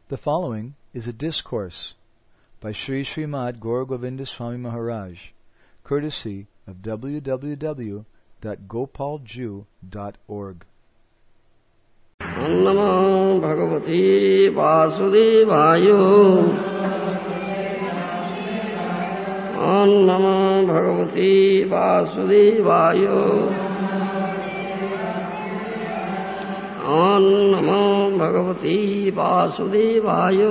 The following is a discourse by Sri Srimad Gaur Govinda Swami Maharaj, courtesy of www.gopalju.org. Namo Bhagavati Vasudevaya. Namo Bhagavati Vasudevaya. Namo Bhagavati Vasudevaya.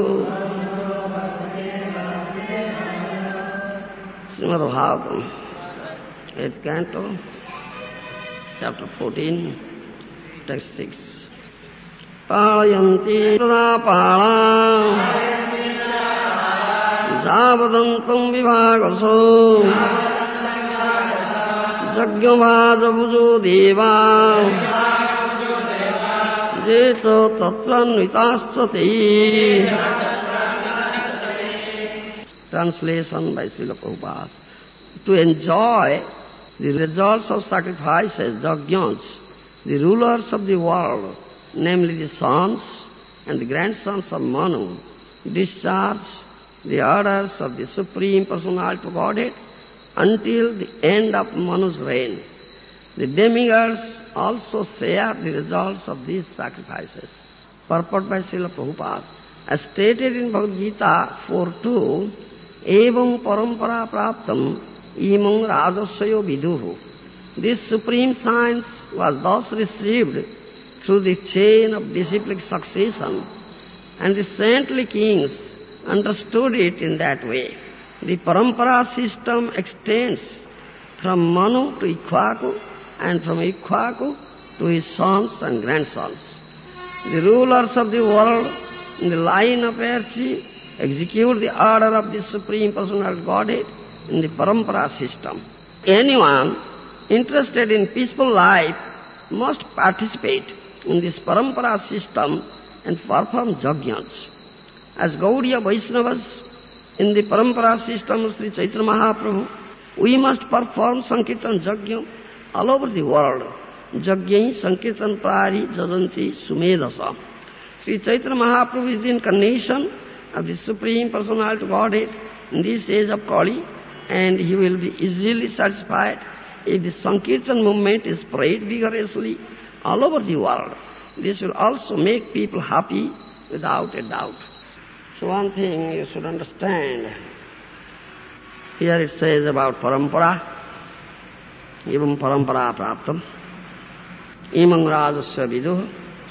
Srimad Bhagavatam, 8th Canto, Chapter 14, Text 6. Palayanti pala Javadantam vivagaso Jagyavadavujo deva Jeto tatranvitasati. Translation by Srila Prabhupada. To enjoy the results of sacrifices, yajnas, the rulers of the world, namely the sons and the grandsons of Manu, discharge the orders of the Supreme Personality of Godhead until the end of Manu's reign. The demigods also share the results of these sacrifices. Purport by Srila Prabhupada. As stated in Bhagavad Gita 4.2, Evam parampara praptam imam rajasya viduhu. This supreme science was thus received through the chain of disciplic succession, and the saintly kings understood it in that way. The parampara system extends from Manu to Ikshvaku, and from Ikshvaku to his sons and grandsons. The rulers of the world in the line of hierarchy execute the order of the Supreme Personal Godhead in the parampara system. Anyone interested in peaceful life must participate in this parampara system and perform yajnas. As Gaudiya Vaishnavas in the parampara system of Sri Chaitanya Mahaprabhu, we must perform Sankirtan yajna all over the world. Yajnai Sankirtan Prari Jajanti Sumedasa. Sri Chaitanya Mahaprabhu is the incarnation of the Supreme Personality of Godhead in this age of Kali, and he will be easily satisfied if the Sankirtan movement is spread vigorously all over the world. This will also make people happy without a doubt. So one thing you should understand. Here it says about parampara. Evam parampara praptam. Imam rajasya viduh.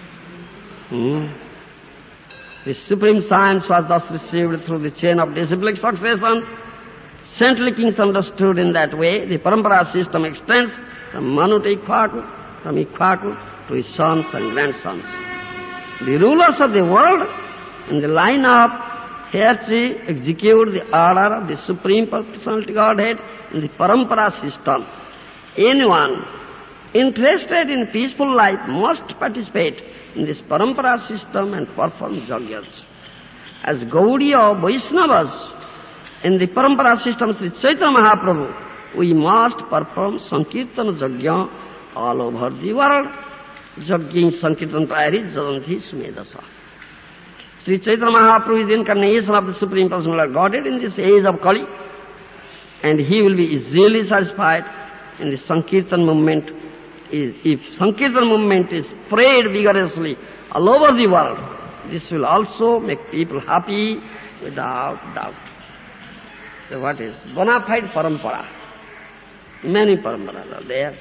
The supreme science was thus received through the chain of disciplic succession. Saintly kings understood in that way. The parampara system extends from Manu to Ikshvaku, from Ikshvaku to his sons and grandsons. The rulers of the world in the line of hierarchy execute the order of the Supreme Personality Godhead in the parampara system. Anyone interested in peaceful life must participate in this parampara system and perform yajnas. As Gaudiya Vaishnavas in the parampara system Sri Chaitanya Mahaprabhu, we must perform Sankirtan yajna all over the world. Yajna Sankirtan Prayari Jajanti Sumedasa. Sri Chaitanya Mahaprabhu is the incarnation of the Supreme Personality of Godhead in this age of Kali, and he will be easily satisfied in the Sankirtan movement. If Sankirtan movement is spread vigorously all over the world, this will also make people happy without doubt. So what is bona fide parampara? Many paramparas are there.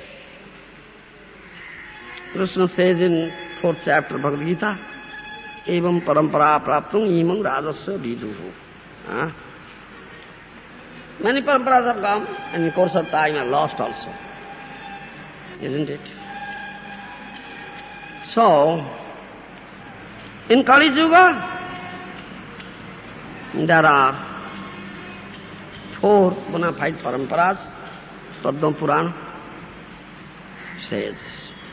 Krishna says in 4th chapter of Bhagavad Gita, Evam parampara praptum imam rajasya viduhu. Many paramparas have come, and in course of time are lost also. Isn't it? So, in Kali Yuga, there are 4 bona fide paramparas. Padma Purana says,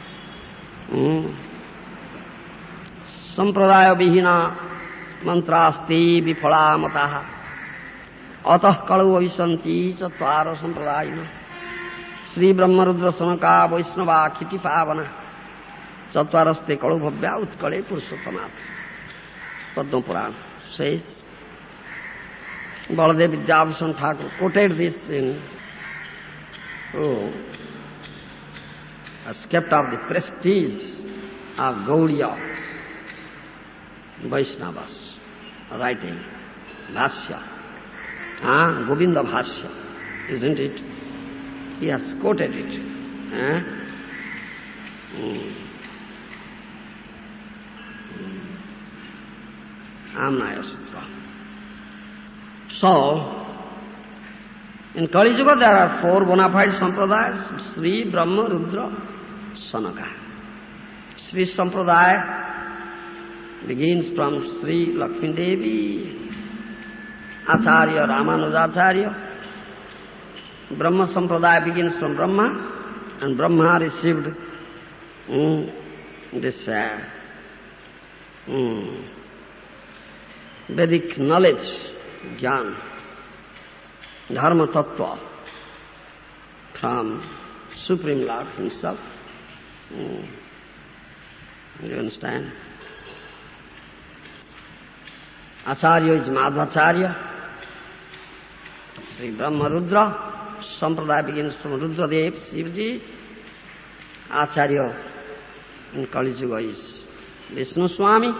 Sampradaya vihina mantrasti viphala mataha atah kalu avisanti chatvara sampradayina Sri Brahma Rudra Sanaka Vaishnava Khiti Pavana Chatvaraste Kalu Bhavya Utkale Purushottamath. Padma Purana says, Baladev Vidyabhushan Thakur quoted this in, has kept up the prestige of Gaudiya Vaishnavas, writing Bhashya, Govinda Bhashya, isn't it? He has quoted it. Amnaya Sutra. So, in Kali Yuga there are 4 bona fide sampradayas: Sri, Brahma, Rudra, Sanaka. Sri Sampradaya begins from Sri Lakshmi Devi, Acharya Ramanujacharya. Brahma Sampradaya begins from Brahma, and Brahma received this Vedic knowledge, Jnana, Dharma Tattva from Supreme Lord Himself. You understand? Acharya is Madhvacharya. Sri Brahma Rudra. Sampradaya begins from Rudradev, Shivaji. Acharya in Kali Yuga is Vishnu Swami,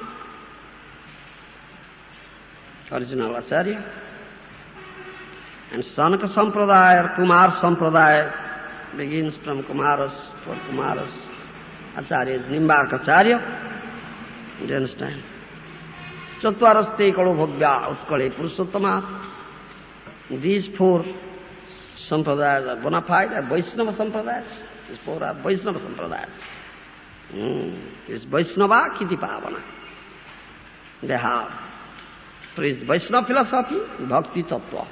original Acharya. And Sanaka Sampradaya or Kumar Sampradaya begins from Kumaras, for Kumaras. Acharya is Nimbarka Acharya. Do you understand? Chatvaraste Kalo Bhavya Utkale Purushottama. These 4 sampradayas are bona fide, are Vaishnava sampradayas. These 4 are Vaishnava sampradayas. This Vaishnava Kiti Pavana. They have preached Vaishnava philosophy, Bhakti Tattva.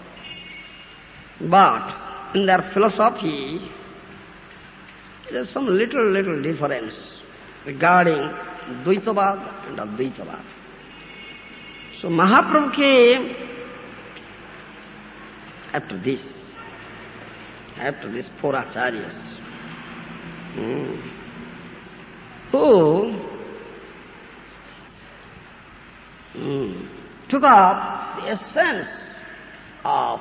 But in their philosophy, there is some little difference regarding Dvaitavad and Advaitavad. So Mahaprabhu came after these 4 acharyas, who took up the essence of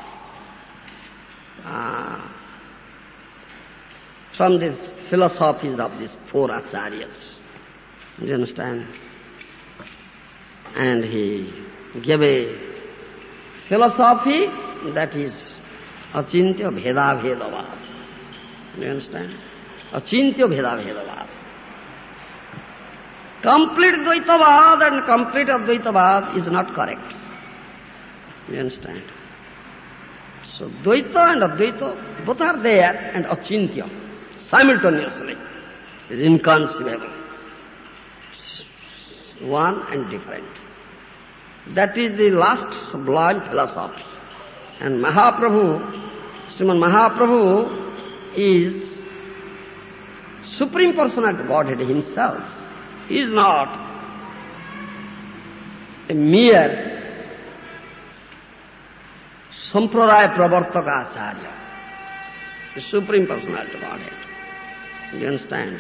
from these philosophies of these 4 acharyas. Do you understand? And he gave a philosophy that is Achintya Bheda Bhedavad. Do you understand? Achintya Bheda Bhedavad. Complete Dvaitavad and complete Advaitavad is not correct. Do you understand? So Dvaita and Advaita, both are there, and Achintya, simultaneously, is inconceivable. One and different. That is the last sublime philosophy. And Mahaprabhu, Sriman Mahaprabhu is Supreme Personality Godhead Himself. He is not a mere Sampradaya Pravartaka Acharya. The Supreme Personality Godhead. You understand?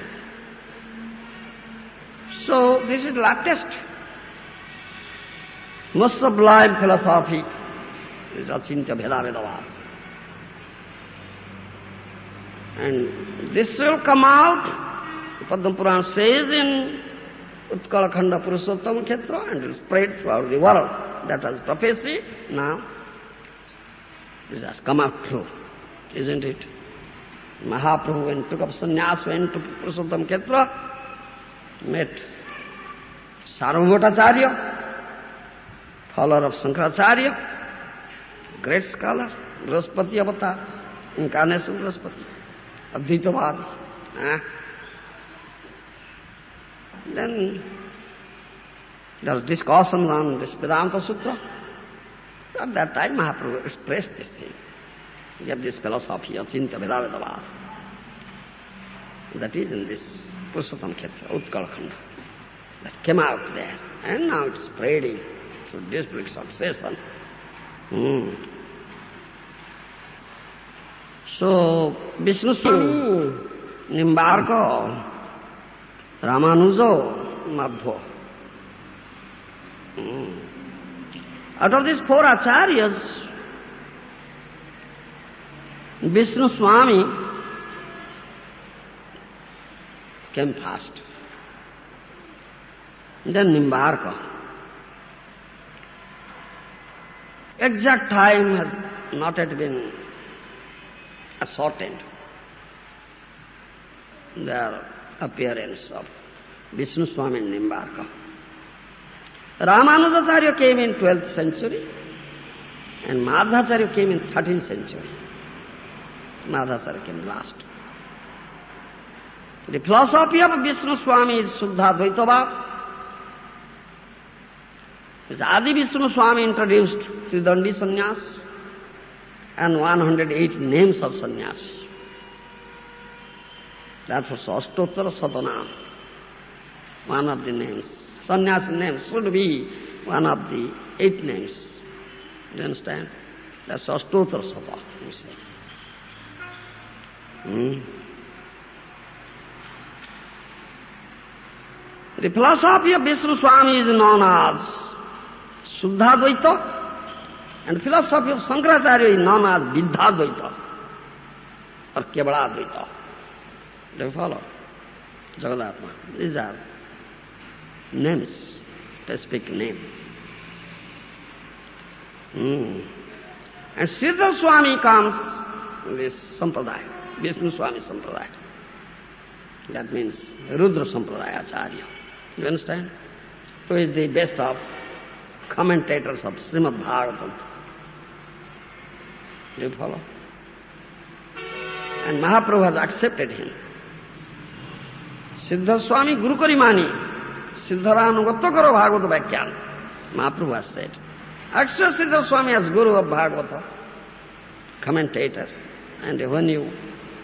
So this is the latest, most sublime philosophy. This is Achintya Bheda Bhedavad. And this will come out, Padma Purana says, in Utkala Khanda Purushottam Kshetra, and will spread throughout the world. That was prophecy. Now this has come out true, isn't it? Mahaprabhu, when took up sannyas, went to Purushottam Kshetra, met Sarvabhautacharya, follower of Shankaracharya, great scholar, Brahaspati avatar, incarnation Brahaspati, Advaitavad. Then there was discussion on this Vedanta Sutra. At that time Mahaprabhu expressed this thing. He gave this philosophy of Achintya Bheda Bhedavad. That is in this Purushottam Kshetra, Utkala Khanda. That came out there. And now it's spreading through district succession. So, Vishnu Swami, Nimbarka, Ramanuja, Madhva. Out of these four acharyas, Vishnu Swami came first. Then Nimbarka. Exact time has not yet been ascertained. The appearance of Vishnu Swami and Nimbarka. Ramanujacharya came in 12th century and Madhacharya came in 13th century. Madhacharya came last. The philosophy of Vishnu Swami is Suddha Dvaitavad. Adi Vishnu Swami introduced Tridandi Sannyas and 108 names of sannyas. That was Ashtottara Satanam, one of the names. Sannyasi names should be one of the 8 names. Do you understand? That's Ashtottara Sata, you say. The philosophy of Vishnu Swami is known as Suddha Dvaita, and philosophy of Shankaracharya is known as Viddha Dvaita or Kevada Dvaita. Do you follow? Jagadatma. These are names, specific name. And Siddha Swami comes in this Sampradaya, Vishnu Swami Sampradaya. That means Rudra Sampradaya Acharya. You understand? Who is the best of commentators of Srimad Bhagavatam. Do you follow? And Mahaprabhu has accepted him. Siddha Swami Guru Kari Mani, Siddharanugatva Karo Bhagavata Bhakyan. Mahaprabhu has said. Accept Siddha Swami as Guru of Bhagavata, commentator. And when you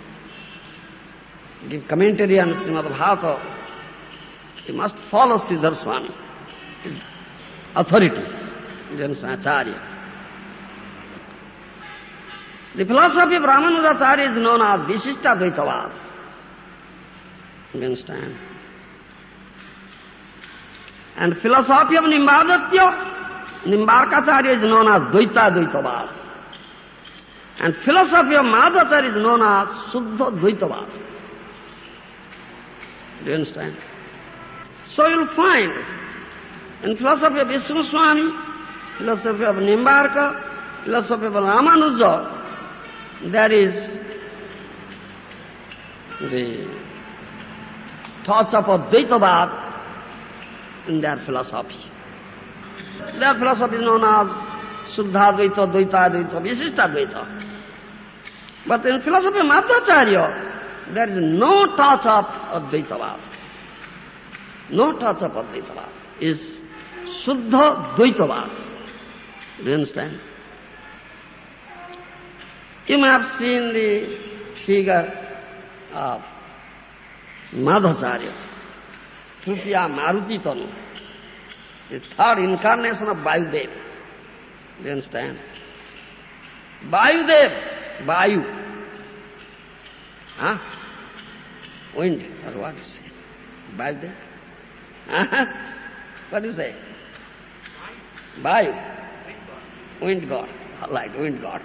give commentary on Srimad Bhagavata, you must follow Siddha Swami, his authority, Acharya. The philosophy of Ramanujacharya is known as Visishta Dvaitavad. You understand? And philosophy of Nimbarkacharya is known as Dvaita Dvaitavad. And philosophy of Madhacharya is known as Suddha Dvaitavad. Do you understand? So you'll find in philosophy of Vishnu Swami, philosophy of Nimbarka, philosophy of Ramanuja, there is the touch of Advaitavad in their philosophy. Their philosophy is known as Suddha Dvaita, Dvaita Dvaita, Visishta Dvaita. But in philosophy of Madhacharya, there is no touch of Advaitavad. No touch of Advaitavad. Is Suddha Dvaitavad. Do you understand? You may have seen the figure of Madhacharya, Tritiya Maruti Tanu, the third incarnation of Vayudev. Do you understand? Vayudev, Vayu. Huh? Wind, or what you say? Vayudev? What do you say? Vayu. Wind god. Like wind god.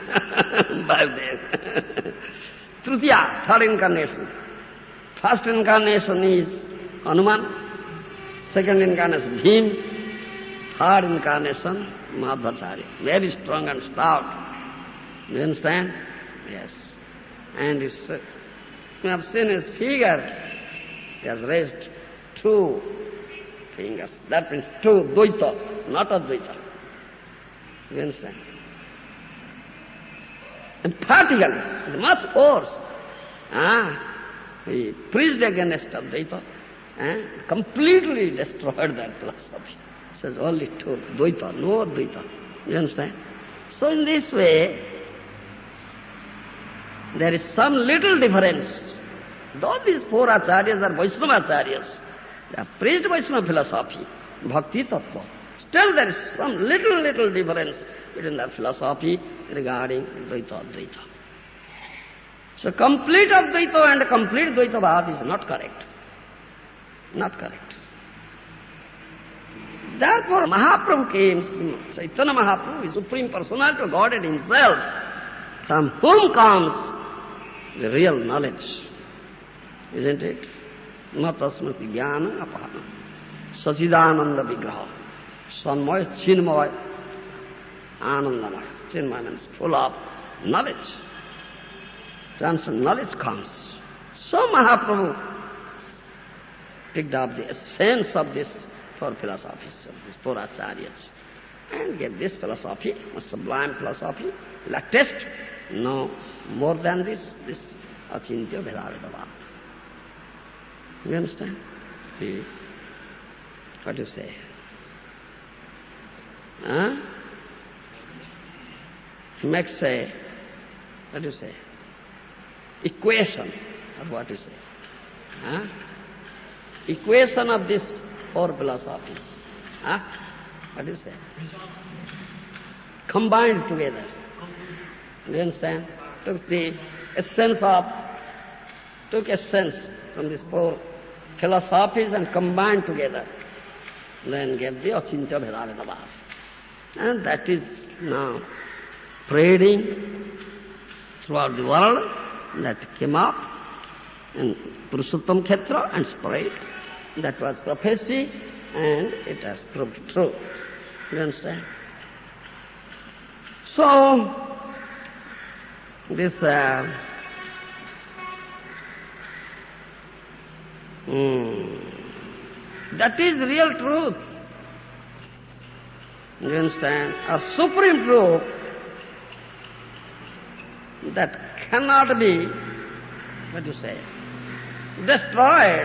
Vayudev. Tritiya, third incarnation. First incarnation is Hanuman. Second incarnation, Bhim. Third incarnation, Madhacharya. Very strong and stout. Do you understand? Yes. And you have seen his figure. He has raised 2 fingers. That means 2 Dvaita, not Advaita. You understand? Emphatically, with much force. He preached against Advaita and completely destroyed that philosophy. He says only 2 Dvaita, no Advaita. You understand? So in this way, there is some little difference. Though these 4 acharyas are Vaishnava acharyas, they have preached Vaishnava philosophy, bhakti tattva. Still there is some little difference between their philosophy regarding Dvaita Advaita. So complete Advaita and complete Dvaitavad is not correct. Not correct. Therefore Mahaprabhu came, Chaitanya Mahaprabhu is Supreme Personality of Godhead himself, from whom comes the real knowledge. Isn't it? Matasmati jnana apahana. Sachidananda vigraha. Sanmaya chinmaya. Anandamaya. Chinmaya means full of knowledge. Transcendent knowledge comes. So Mahaprabhu picked up the essence of these four philosophies, of these four acharyas, and gave this philosophy, a sublime philosophy, latest, no more than this Achintya Bhedaveda. You understand? What do you say? Huh? Makes a, what do you say? Equation, or what do you say? Huh? Equation of these four philosophies. Huh? What do you say? Combined together. You understand? Took essence from these four philosophies and combined together. Then gave the Achintya Bhedaveda Bhav. And that is now spreading throughout the world. That came up in Purushottam Khetra and spread. That was prophecy and it has proved true. You understand? So, this that is real truth. You understand? A supreme truth that cannot be, what do you say, destroyed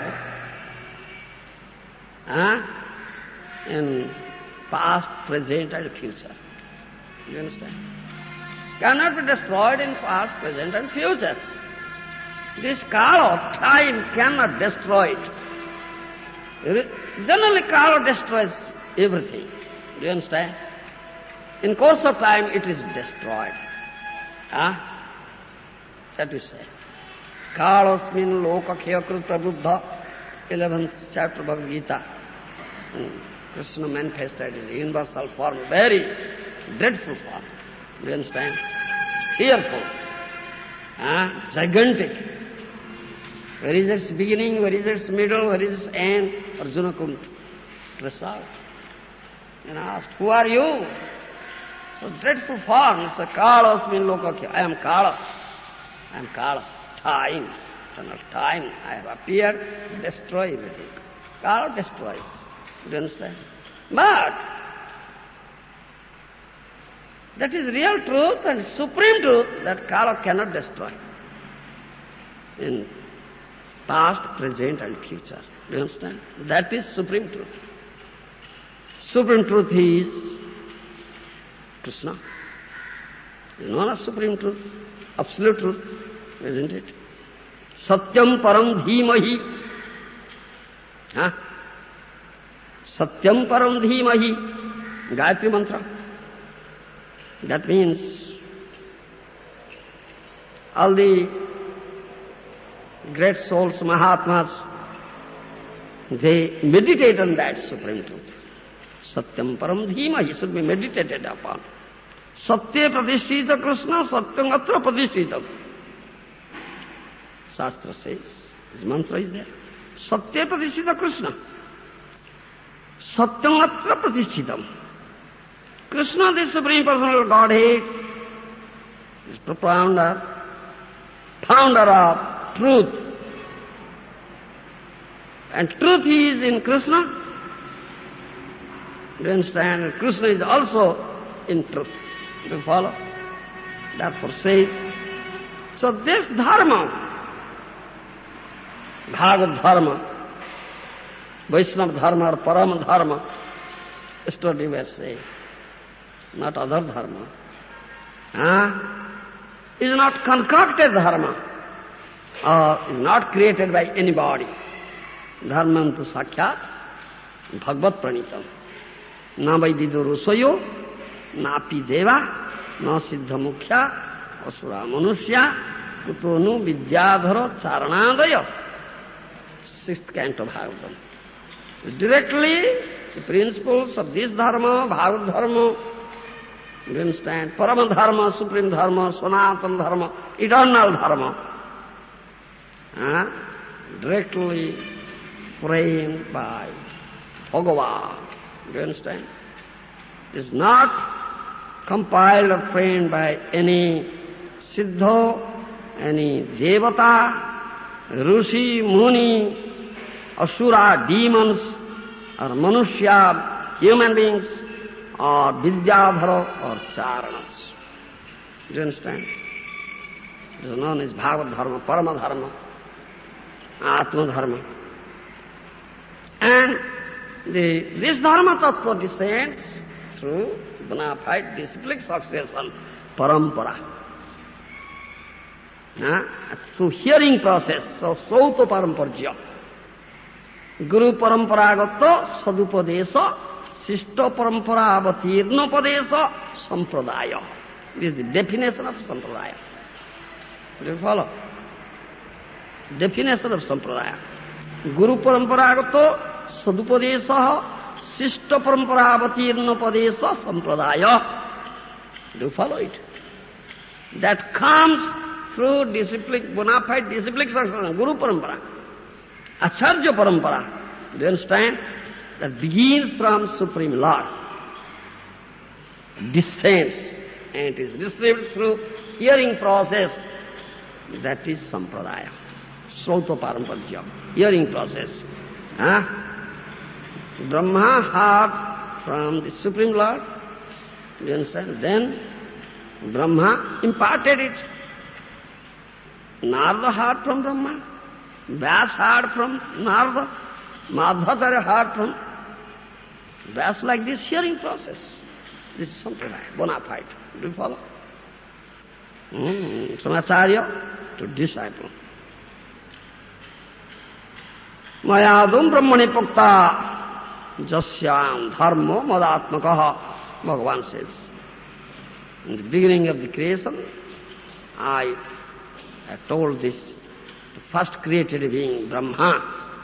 in past, present and future. You understand? Cannot be destroyed in past, present and future. This Kala of time cannot destroy it. Generally Kala destroys everything. Do you understand? In course of time it is destroyed. That we say. Kalasmin lokakheya kruta buddha, 11th chapter of Bhagavad Gita. Krishna manifested his universal form, very dreadful form. Do you understand? Fearful. Gigantic. Where is its beginning, where is its middle, where is its end? Arjuna couldn't trace out. And asked, who are you? So dreadful form. He said, Kalasmin lokakheya. I am Kala. I am Kala. Time. Eternal time. I have appeared to destroy everything. Kala destroys. Do you understand? But that is real truth and supreme truth that Kala cannot destroy. In past, present and future. Do you understand? That is supreme truth. Supreme truth is Krishna. Is known as supreme truth, absolute truth, isn't it? Satyam param dhimahi. Satyam param dhimahi. Gayatri mantra. That means all the great souls, Mahatmas, they meditate on that supreme truth. Satyam param dhimahi should be meditated upon. Satya pradishtita Krishna, satyam atra pradishtita. Shastra says, his mantra is there. Satya pradishtita Krishna. Satyam atra pradishtita. Krishna, the Supreme Personal Godhead, is propounder, founder of truth. And truth is in Krishna. Do you understand? And Krishna is also in truth. Do you follow? Therefore says, so this dharma, Bhagavad dharma, Vaishnava dharma or Parama dharma, study will say, not other dharma, is not concocted dharma, or is not created by anybody. Dharmam tu sakhyat bhagavad pranitam. Na vaidido rusayo, na api deva, na siddha mukhya, asura manushya, kutonu vidyadhara charanadaya. 6th canto Bhagavatam. Directly the principles of this dharma, Bhagavad dharma, you understand, Parama dharma, supreme dharma, Sanatana dharma, eternal dharma, directly framed by Bhagavan. Do you understand? It's not compiled or framed by any Siddha, any Devata, Rishi, Muni, Asura, demons, or Manushya, human beings, or Vidyadhara, or Charanas. Do you understand? It is known as Bhagavad Dharma, Parama Dharma, Atma Dharma. And this Dharma Tattva descends through bona fide disciplic succession, Parampara. Through hearing process, so Sauta Paramparjya. Guru Paramparagatto Sadupadesa, Sishta Paramparaavatirna Padesa, Sampradaya. This is the definition of Sampradaya. Do you follow? Definition of Sampradaya. Guru Paramparagatto Sadupadesa, Sishta Paramparaavatirna Padesa, Sampradaya. Do you follow it? That comes through disciplic, bona fide disciplic succession, Guru Parampara. Acharya Parampara, do you understand? That begins from Supreme Lord, descends, and it is received through hearing process. That is Sampradaya, Srauta Paramparjya, hearing process. Brahma heard from the Supreme Lord, do you understand? Then Brahma imparted it. Narada heard from Brahma, Vyas heard from Narada, Madhvacharya heard from Vyas, like this hearing process. This is Sampradaya, bona fide. Do you follow? From Acharya to disciple. Mayadum Brahmani Pakta Jasyam Dharma Madatmakaha, Bhagavan says. In the beginning of the creation, I told this, the first created being, Brahma.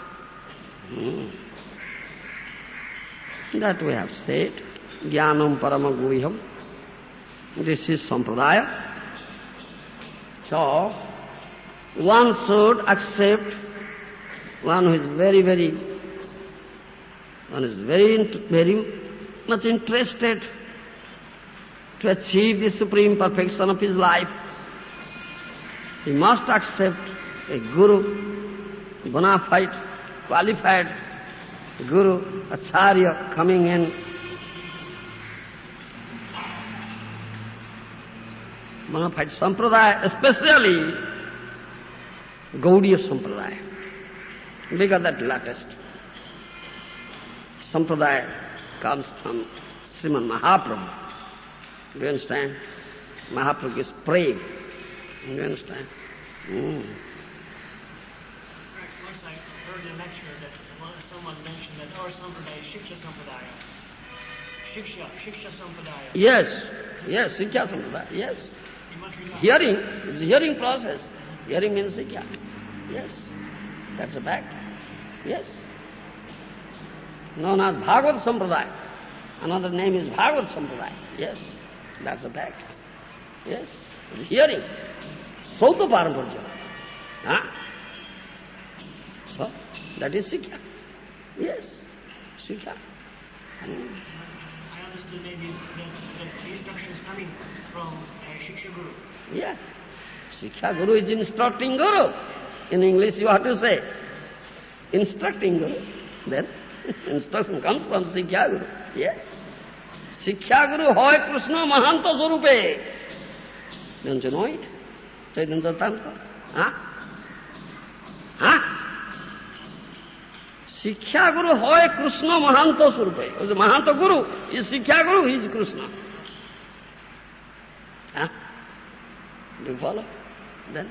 That we have said, Jnanam Parama Guhyam. This is Sampradaya. So, one should accept, one who is very much interested to achieve the supreme perfection of his life. He must accept a Guru, bona fide, qualified Guru, Acharya coming in. Bona fide Sampradaya, especially Gaudiya Sampradaya, because that latest Sampradaya comes from Sriman Mahaprabhu. Do you understand? Mahaprabhu is praying. Do you understand? Once I heard in a lecture that someone mentioned that our Sampradaya is Shiksha Sampradaya. Shiksha Sampradaya. Yes, Shiksha Sampradaya, yes. Hearing, it's a hearing process. Hearing means Shiksha. Yes, that's a fact. Yes. Known as Bhagavad Sampradaya. Another name is Bhagavad Sampradaya. Yes, that's a fact. Yes, it's hearing. Sauta Paramparjya. So, that is Shiksha. Yes, Shiksha. I understood maybe that the instruction is coming from Shiksha Guru. Yeah. Shiksha Guru is instructing Guru. In English you have to say, instructing Guru. Then instruction comes from Shiksha Guru. Yes. Shiksha Guru hoy Krishna Mahanta Swarupe. Don't you know it? Chaitanya Charitamrita. Shiksha Guru hoy Krishna Mahanta Swarupe. The Mahanta Guru is Shiksha Guru, he is Krishna. Do you follow? Then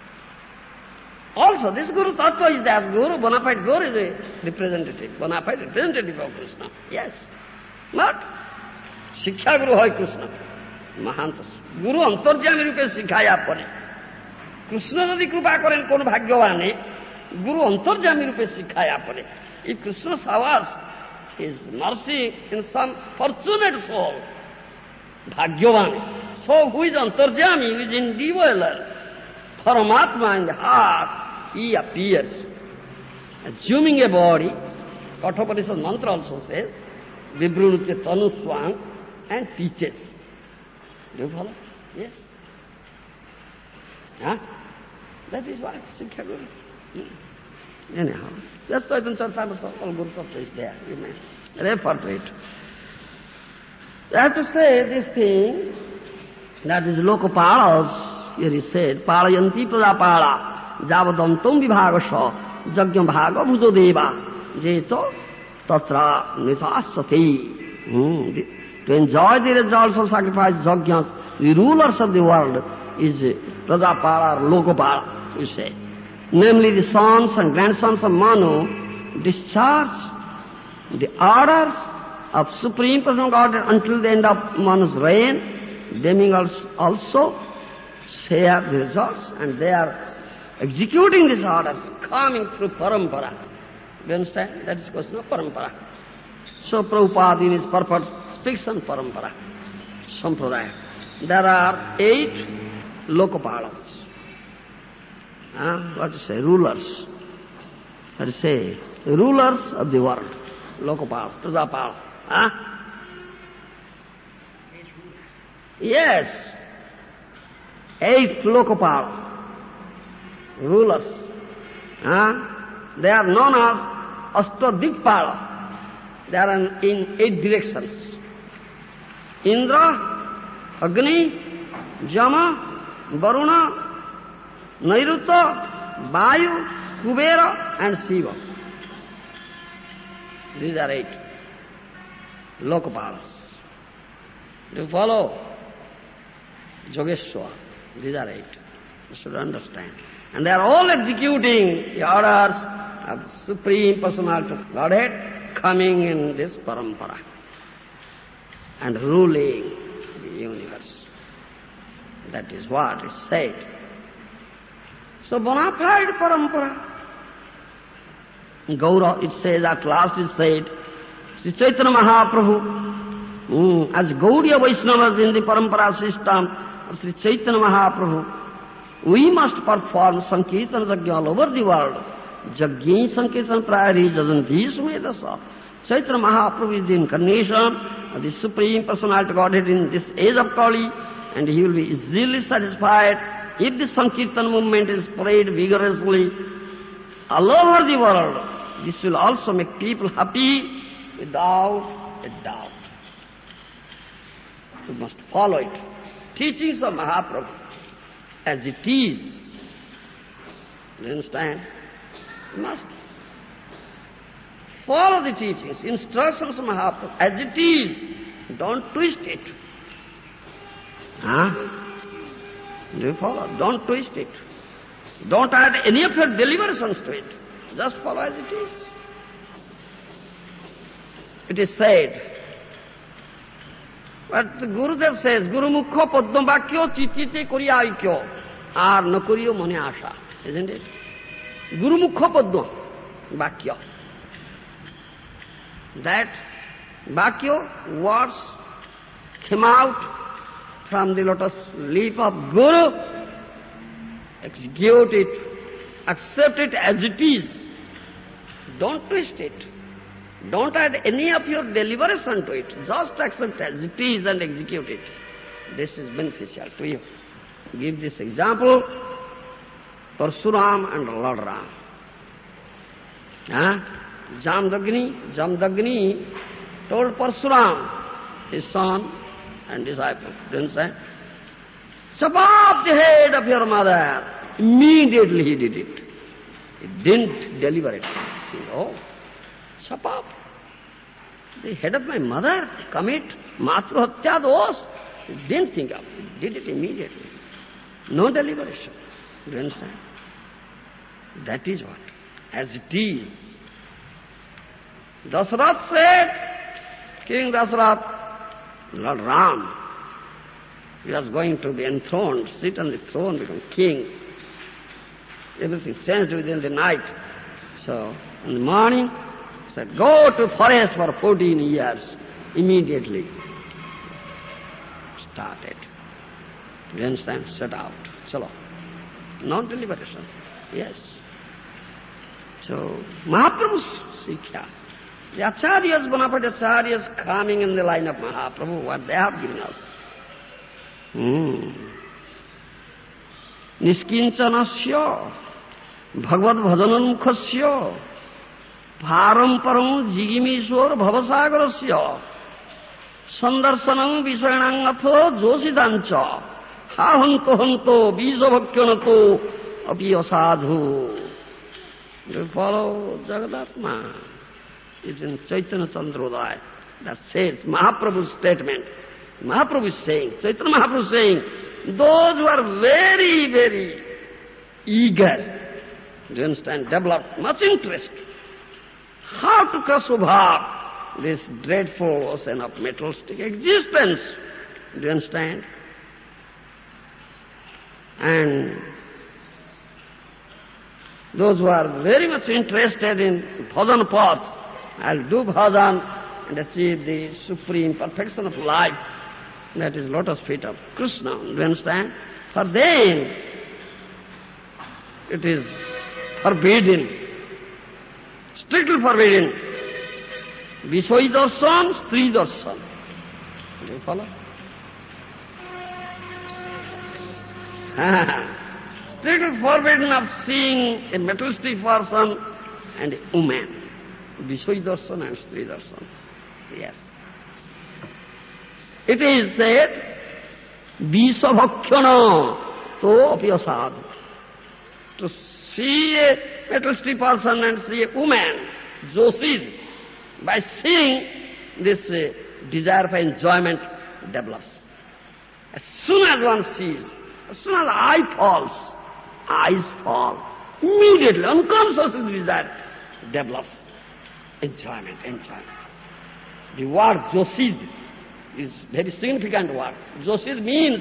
also this Guru Tattva is Das Guru, bona fide Guru is a representative, bona fide representative of Krishna. Yes. But Shiksha Guru hoy Krishna. Mahanta Guru Antarjami Rupe Shikhaya Pare. Krishna যদি কৃপা করেন কোন ভাগ্যবানে, Guru Antarjami Rupe Shikhaya Pare. If Krishna showers His mercy in some fortunate soul, Bhagyavan, so who is Antarjami, who is indweller, Paramatma in the heart, he appears, assuming a body. Kathopanishad mantra also says, Vibhrunute Tanuswang, and teaches. Do you follow? Yes. Huh? That is what Siksha Guru. Anyhow, just Chaitanya Charitamrita, all Guru Tattva is there. You may refer to it. I have to say this thing, that is Lokapalas, here he said, Palayanti Prajapala, Javadantam Vibhagasya, Jagyam Bhaga Bhujodeva, Jeto Tatra Nithasati. To enjoy the results of sacrifice, Jagyas, the rulers of the world, is Prajapala or Lokapala, you say. Namely, the sons and grandsons of Manu discharge the orders of Supreme Personal Godhead until the end of Manu's reign. Demigods also share the results, and they are executing these orders, coming through parampara. Do you understand? That is question of parampara. So Prabhupada in his purport speaks on parampara, sampradaya. There are 8 Lokapalas. What to say? Rulers. What to say? Rulers of the world. Lokapala, Prajapala. Yes. 8 Lokapala. Rulers. They are known as Ashtadikpala. They are in 8 directions. Indra, Agni, Jama, Varuna, Nairuta, Vayu, Kubera and Shiva. These are 8 Lokapalas. Do you follow? Yogeshwar. These are 8. You should understand. And they are all executing the orders of the Supreme Personality of Godhead coming in this parampara and ruling the universe. That is what is said. So bona fide parampara. Gaura, it says, at last it said, Sri Chaitanya Mahaprabhu, as Gaudiya Vaishnavas in the parampara system of Sri Chaitanya Mahaprabhu, we must perform Sankirtan Yajna all over the world. Yajna Sankirtan Prayari Jajanti Sumedasa. Chaitanya Mahaprabhu is the incarnation of the Supreme Personality of Godhead in this age of Kali, and he will be easily satisfied if the Sankirtan movement is spread vigorously all over the world. This will also make people happy without a doubt. You must follow it. Teachings of Mahaprabhu as it is. You understand? You must follow the teachings, instructions of Mahaprabhu as it is. Don't twist it. Do you follow? Don't twist it. Don't add any of your deliberations to it. Just follow as it is. It is said, but the Gurudev says, Guru Mukho Padma Vakyo Chitite Kuriya Aikyo Ar Nakuriyo Mone Asha. Isn't it? Guru Mukho Padma Vakyo. That Vakyo, words came out from the lotus leaf of Guru. Execute it, accept it as it is. Don't twist it. Don't add any of your deliberation to it. Just accept as it is and execute it. This is beneficial to you. Give this example, Parsuram and Lord Ram. Jamdagni told Parsuram, his son and disciple, do you understand? Chop off the head of your mother. Immediately he did it. He didn't deliberate. Oh, chop off the head of my mother, commit matru hatya dos. He didn't think of it. He did it immediately. No deliberation. Do you understand? That is what? As it is. Dasarath said, King Dasarath, Lord Ram, he was going to be enthroned, sit on the throne, become king. Everything changed within the night. So, in the morning, said, go to forest for 14 years. Immediately started. Do you understand? Set out. Chalo. Non-deliberation. Yes. So, Mahaprabhu's Siksha. The Acharyas, Bonaparte Acharyas coming in the line of Mahaprabhu, what they have given us. Niskinchanasya, Bhagavad Bhajananmukhasya, Paramparam Jigimishwar Bhavasagarasya, Sandarsanam Visayanangatho Josidancha, Hahanto Hanto Bijabhakyanato Apiya Sadhu. Do you follow Jagadatma? It's in Chaitanya Chandrodaya. That says Mahaprabhu's statement. Mahaprabhu is saying, Chaitanya Mahaprabhu is saying, those who are very, very eager, do you understand, developed much interest, how to cross over this dreadful ocean of materialistic existence, do you understand? And those who are very much interested in bhajan path, I'll do bhajan and achieve the supreme perfection of life. That is lotus feet of Krishna. Do you understand? For them, it is forbidden, strictly forbidden. Vishoyi darshan, Stri darshan. Do you follow? Strictly forbidden of seeing a materialistic person and a woman. Vishoyi darshan and Stri darshan. Yes. It is said, Visabhakhyana to apiyasad. To see a materialistic person and see a woman, Josid, by seeing this desire for enjoyment develops. As soon as one sees, as soon as eyes fall, immediately, unconsciously desire develops. Enjoyment. The word Josid is very significant word. Josid means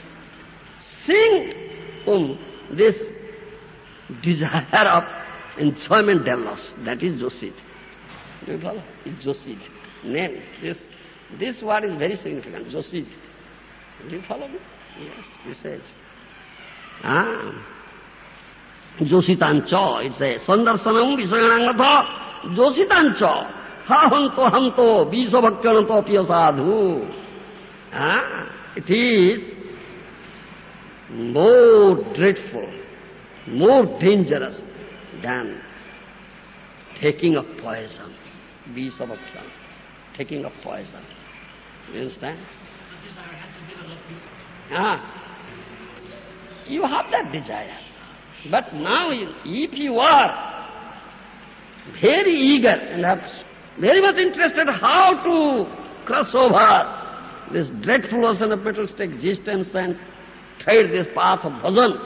seeing this desire of enjoyment develops. That is Josid. Do you follow? It's Josid. Name. This word is very significant. Josid. Do you follow me? Yes, he says. Jositancha, it says, Sandarsanam Visayanangatha, Jositancha. Hanto Visabhakyanato Piya Sadhu. It is more dreadful, more dangerous than taking of poison. Visabhakyana, taking of poison. You understand? The desire had to develop before. You have that desire. But now, if you are very eager and have very much interested how to cross over this dreadful ocean of materialistic existence and tread this path of bhajan,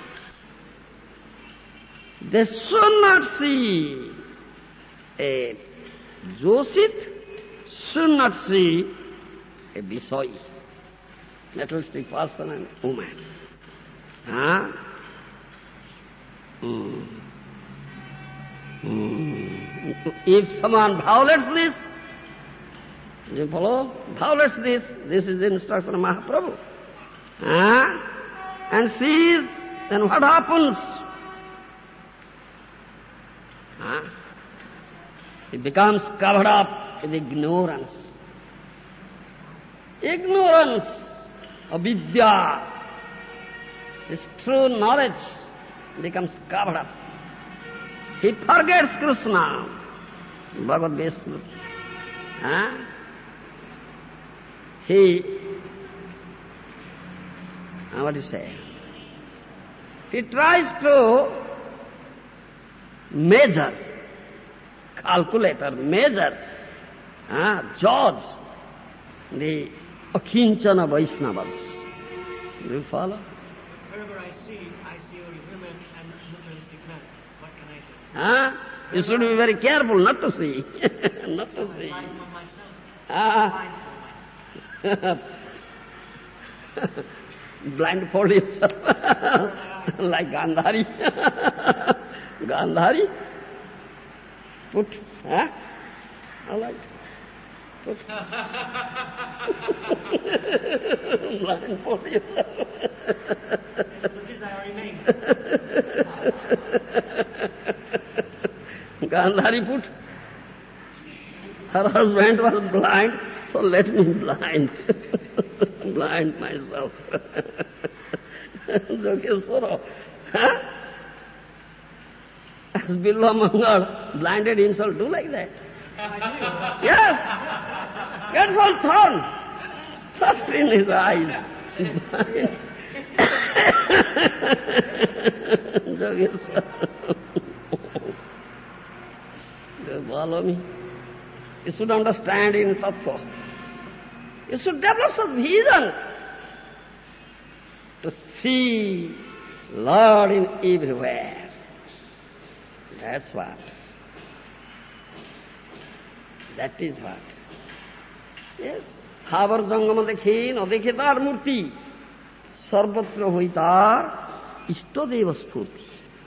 they should not see a Josit, should not see a Vishoyi, materialistic person and woman. If someone violates this, you follow? Violates this is the instruction of Mahaprabhu. And sees, then what happens? It becomes covered up with ignorance. Ignorance, avidya, this true knowledge becomes covered up. He forgets Krishna, Bhagavad Vishnu. What do you say? He tries to measure, calculate or measure, judge the akinchana Vaishnavas. Do you follow? Wherever I see only women and materialistic men. What can I do? You should be very careful not to see. Not to see. Mindful of myself. Mindful of myself. Blindfold yourself. Like Gandhari. Gandhari. Put All right. Put. Blindfold yourself. The desire remains. Gandhari put. Her husband was blind, so let me blind. Blind myself. Jokeswara. Huh? As Bilva Mangal blinded himself, do like that. Yes! Gets all thorn. Thrust in his eyes. Jokeswara. Just follow me. You should understand in Tattva. You should develop such vision to see Lord in everywhere. That's what. That is what. Yes. Thavar jangama dekhe, no dekhe tar murti. Sarvatra hoi tar ishtadeva spurti.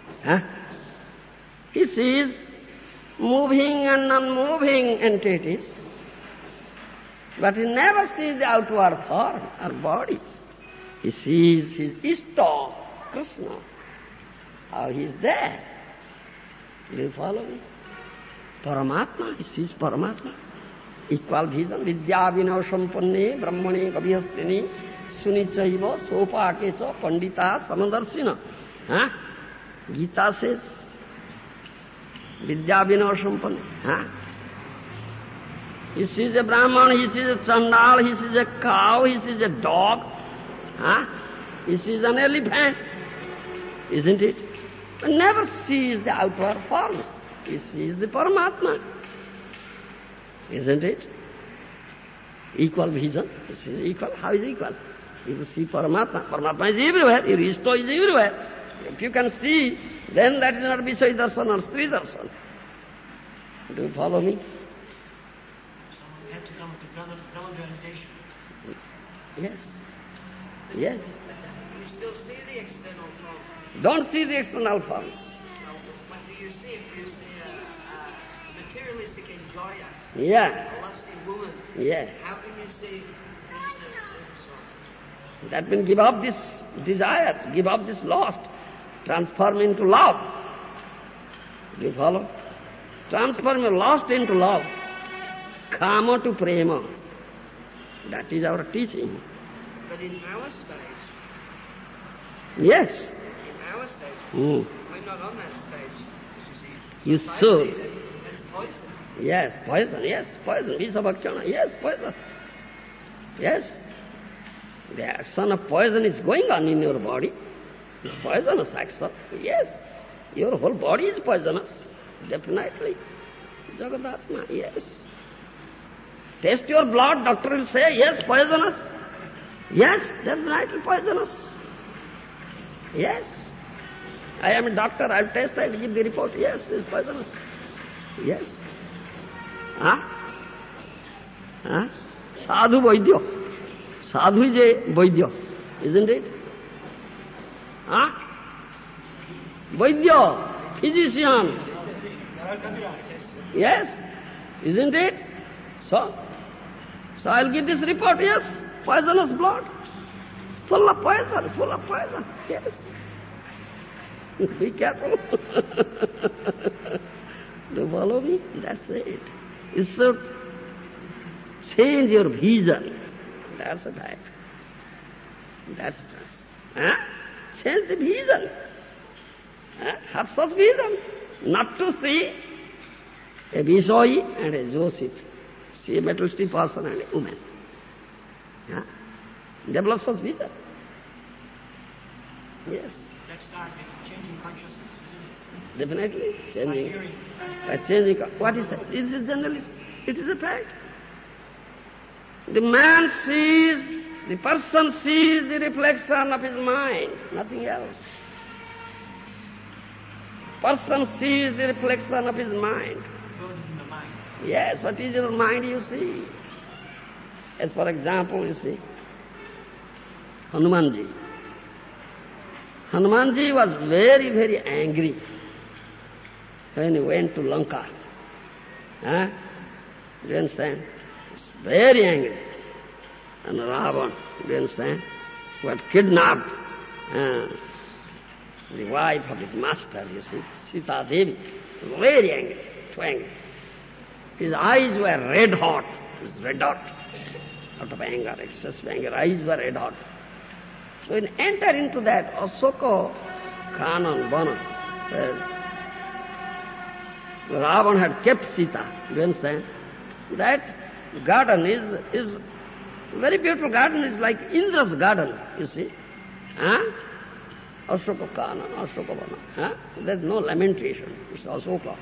He sees moving and non-moving entities, but he never sees the outward form or bodies. He sees his Ishta, Krishna, how he is there. Do you follow me? Paramatma, he sees Paramatma. Equal vision, Vidya Vino Sampanne, Brahmane Gabhyastini, Sunichaiva, Sopakecha, Pandita, Samadarshina. Gita says, Vidya Vino Sampanne. He sees a Brahman, he sees a Chandal, he sees a cow, he sees a dog. He sees an elephant, isn't it? But never sees the outward forms. He sees the Paramatma, isn't it? Equal vision. He sees equal. How is equal? You see Paramatma. Paramatma is everywhere. Your Ishta is everywhere. If you can see, then that is not Vishay Darshan or Sri Darshan. Do you follow me? So we have to come to Brahma realization. Yes. Yes. We still see the external form. Don't see the external forms. What do you see? If you see a materialistic enjoyer, Yeah. a lusty woman, Yeah. how can you see Krishna in soul? That means give up this desire, give up this lust, transform into love. Do you follow? Transform your lust into love. Kama to prema. That is our teaching. But in our stage, Yes. in our stage, Mm. we're not on that stage. You I should. see that as poison. Yes, poison, yes, poison. Visabhakshana, yes, poison. Yes. The action of poison is going on in your body. It's poisonous action. Yes. Your whole body is poisonous. Definitely. Jagadatma, yes. Test your blood, doctor will say, yes, poisonous. Yes, definitely poisonous. Yes. I am a doctor, I'll test, I'll give the report. Yes, it's poisonous. Yes. Sadhu Vaidya. Sadhu is a Vaidya, isn't it? Vaidya, physician. Yes, isn't it? So I'll give this report, yes, poisonous blood. Full of poison, yes. Be careful. Do you follow me? That's it. You should change your vision. That's the fact. That's it. Change the vision. Have such vision. Not to see a Vishoyi and a Joseph. See a materialistic person and a woman. Develop such vision. Yes. Let's start with changing consciousness, isn't it? Definitely. By Changing. hearing. By changing. What is it? It is generally, it is a fact. The man sees, the person sees the reflection of his mind, nothing else. Person sees the reflection of his mind. God is in the mind. Yes, what is your mind you see? As for example, you see, Hanumanji. Hanumanji was very, very angry when he went to Lanka. Do you understand? He's very angry. And Ravana, do you understand, who had kidnapped the wife of his master, you see, Sita Devi, was very angry, too angry. His eyes were red hot, his red hot, out of anger, excessive anger, eyes were red hot. So he entered into that Ashoka Kanan, Vana. Ravana had kept Sita, do you understand? That garden is very beautiful garden, is like Indra's garden, you see. Ashoka Kana, Ashoka Vana. There's no lamentation, it's Ashoka.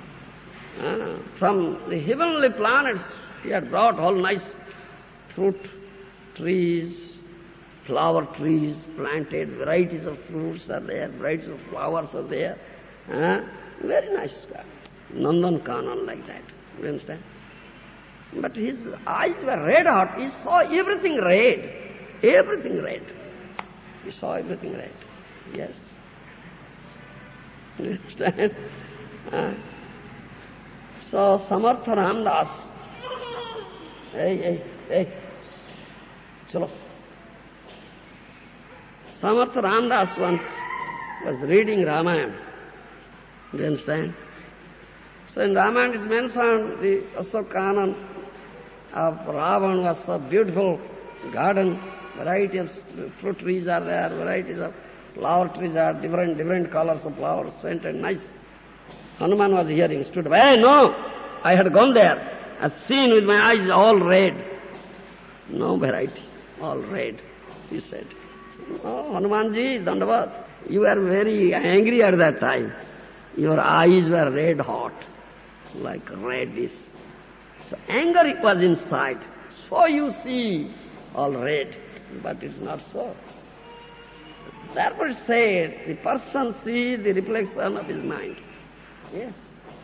From the heavenly planets, he had brought all nice fruit trees, flower trees planted, varieties of fruits are there, varieties of flowers are there. Very nice garden. Nandan Kanan like that, you understand? But his eyes were red hot. He saw everything red. Everything red. He saw everything red. Yes. You understand? So Samartha Ramdas, hey, chalo. Samartha Ramdas once was reading Ramayana. Do you understand? So in Ramayana is mentioned the Ashokanan of Ravana was a beautiful garden, variety of fruit trees are there, varieties of flower trees are different colors of flowers, scented, nice. Hanuman was hearing, stood up. Hey, no, I had gone there. I've seen with my eyes all red. No variety, all red, he said. Oh, Hanumanji, Dandavat, you were very angry at that time. Your eyes were red hot, like reddish. So anger was inside. So you see all red, but it's not so. Therefore it said, the person sees the reflection of his mind. Yes.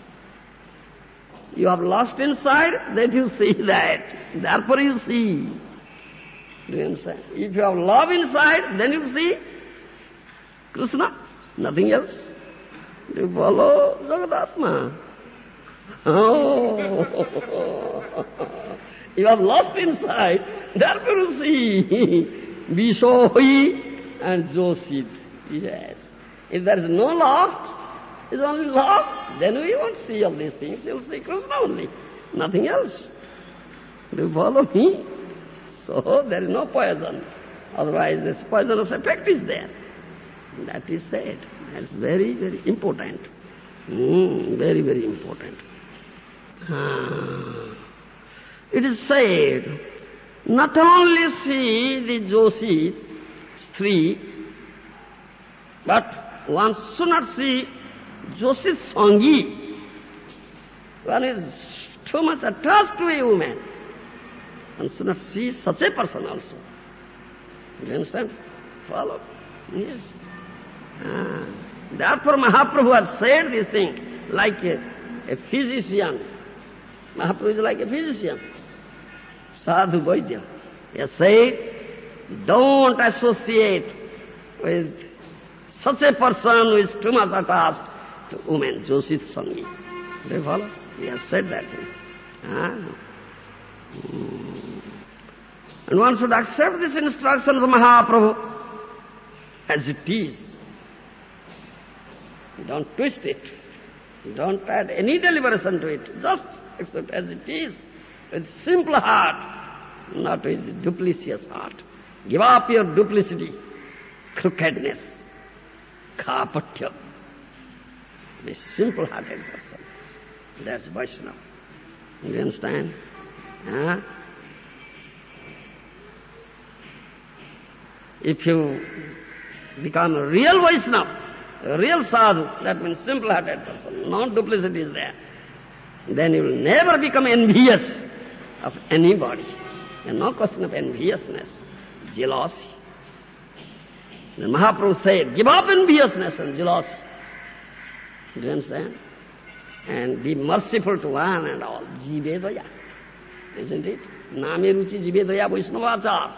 You have lost inside, then you see that. Therefore you see. Do you understand? If you have love inside, then you see Krishna, nothing else. You follow Jagadatma. Oh, you have lost inside, therefore you see Vishohi and Josit. Yes. If there is no lost, it's only love, then we won't see all these things. You'll see Krishna only, nothing else. Do you follow me? So there is no poison. Otherwise this poisonous effect is there. That is said. That's very, very important. Very, very important. It is said, not only see the Joshi, Stri, but one should not see Joshi Sangi. One is too much attached to a woman. One should not see such a person also. Do you understand? Follow? Yes. Therefore Mahaprabhu has said this thing like a physician. Mahaprabhu is like a physician. Sadhu Vaidya. He has said, don't associate with such a person who is too much attached to women, Josit Sangi. Do you follow? He has said that thing. And one should accept this instruction of Mahaprabhu as it is. Don't twist it. Don't add any deliberation to it. Just accept as it is, with simple heart, not with duplicitous heart. Give up your duplicity, crookedness, kapatya. Be simple-hearted person. That's Vaishnava. You understand? If you become a real Vaishnava, a real sadhu, that means simple-hearted person, no duplicity is there, then you will never become envious of anybody. There is no question of enviousness, jealousy. The Mahaprabhu said, give up enviousness and jealousy. Do you understand? And be merciful to one and all. Jive daya. Isn't it? Name ruchi jive daya Vaishnavachar.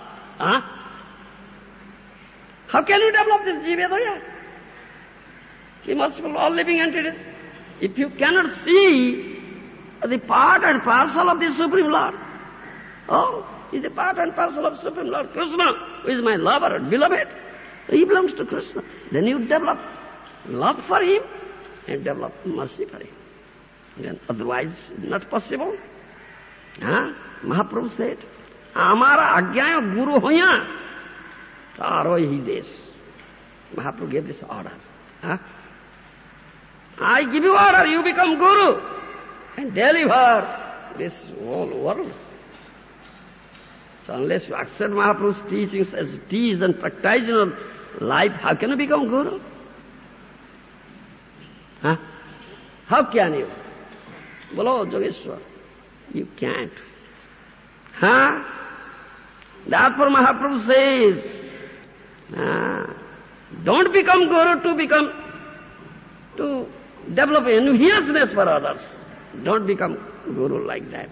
How can you develop this jive daya? Be merciful to all living entities. If you cannot see the part and parcel of the Supreme Lord. Oh, he's a part and parcel of Supreme Lord Krishna, who is my lover and beloved. He belongs to Krishna. Then you develop love for him and develop mercy for him. And otherwise, it's not possible. Mahaprabhu said, Amara agyaya guru hoya taro hi des. Mahaprabhu gave this order. I give you order, you become guru and deliver this whole world. So unless you accept Mahaprabhu's teachings as it is and practice in your life, how can you become guru? How can you? Bolo Jogeshwar, you can't. Therefore Mahaprabhu says, don't become guru to develop enviousness for others. Don't become guru like that.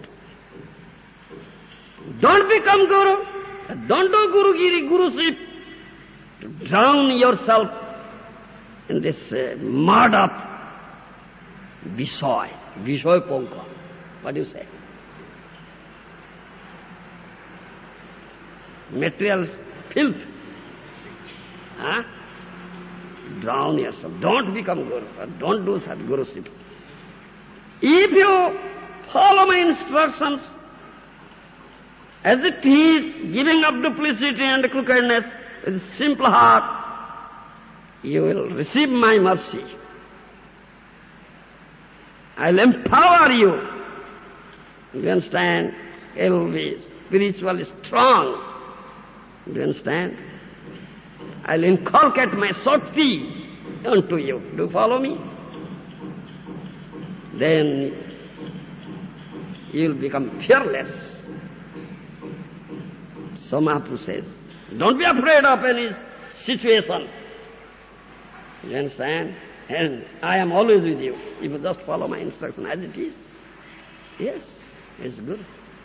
Don't become guru. Don't do gurugiri, guruship. To drown yourself in this mud of Vishoy Ponka. What do you say? Material filth. Drown yourself. Don't become guru. Don't do such guruship. If you follow my instructions as it is, giving up duplicity and crookedness with simple heart, you will receive my mercy. I'll empower you. You understand? You will be spiritually strong. Do you understand? I'll inculcate my Shakti unto you. Do you follow me? Then you'll become fearless. So Mahaprabhu says, don't be afraid of any situation. You understand? And I am always with you. If you just follow my instruction as it is. Yes, it's good.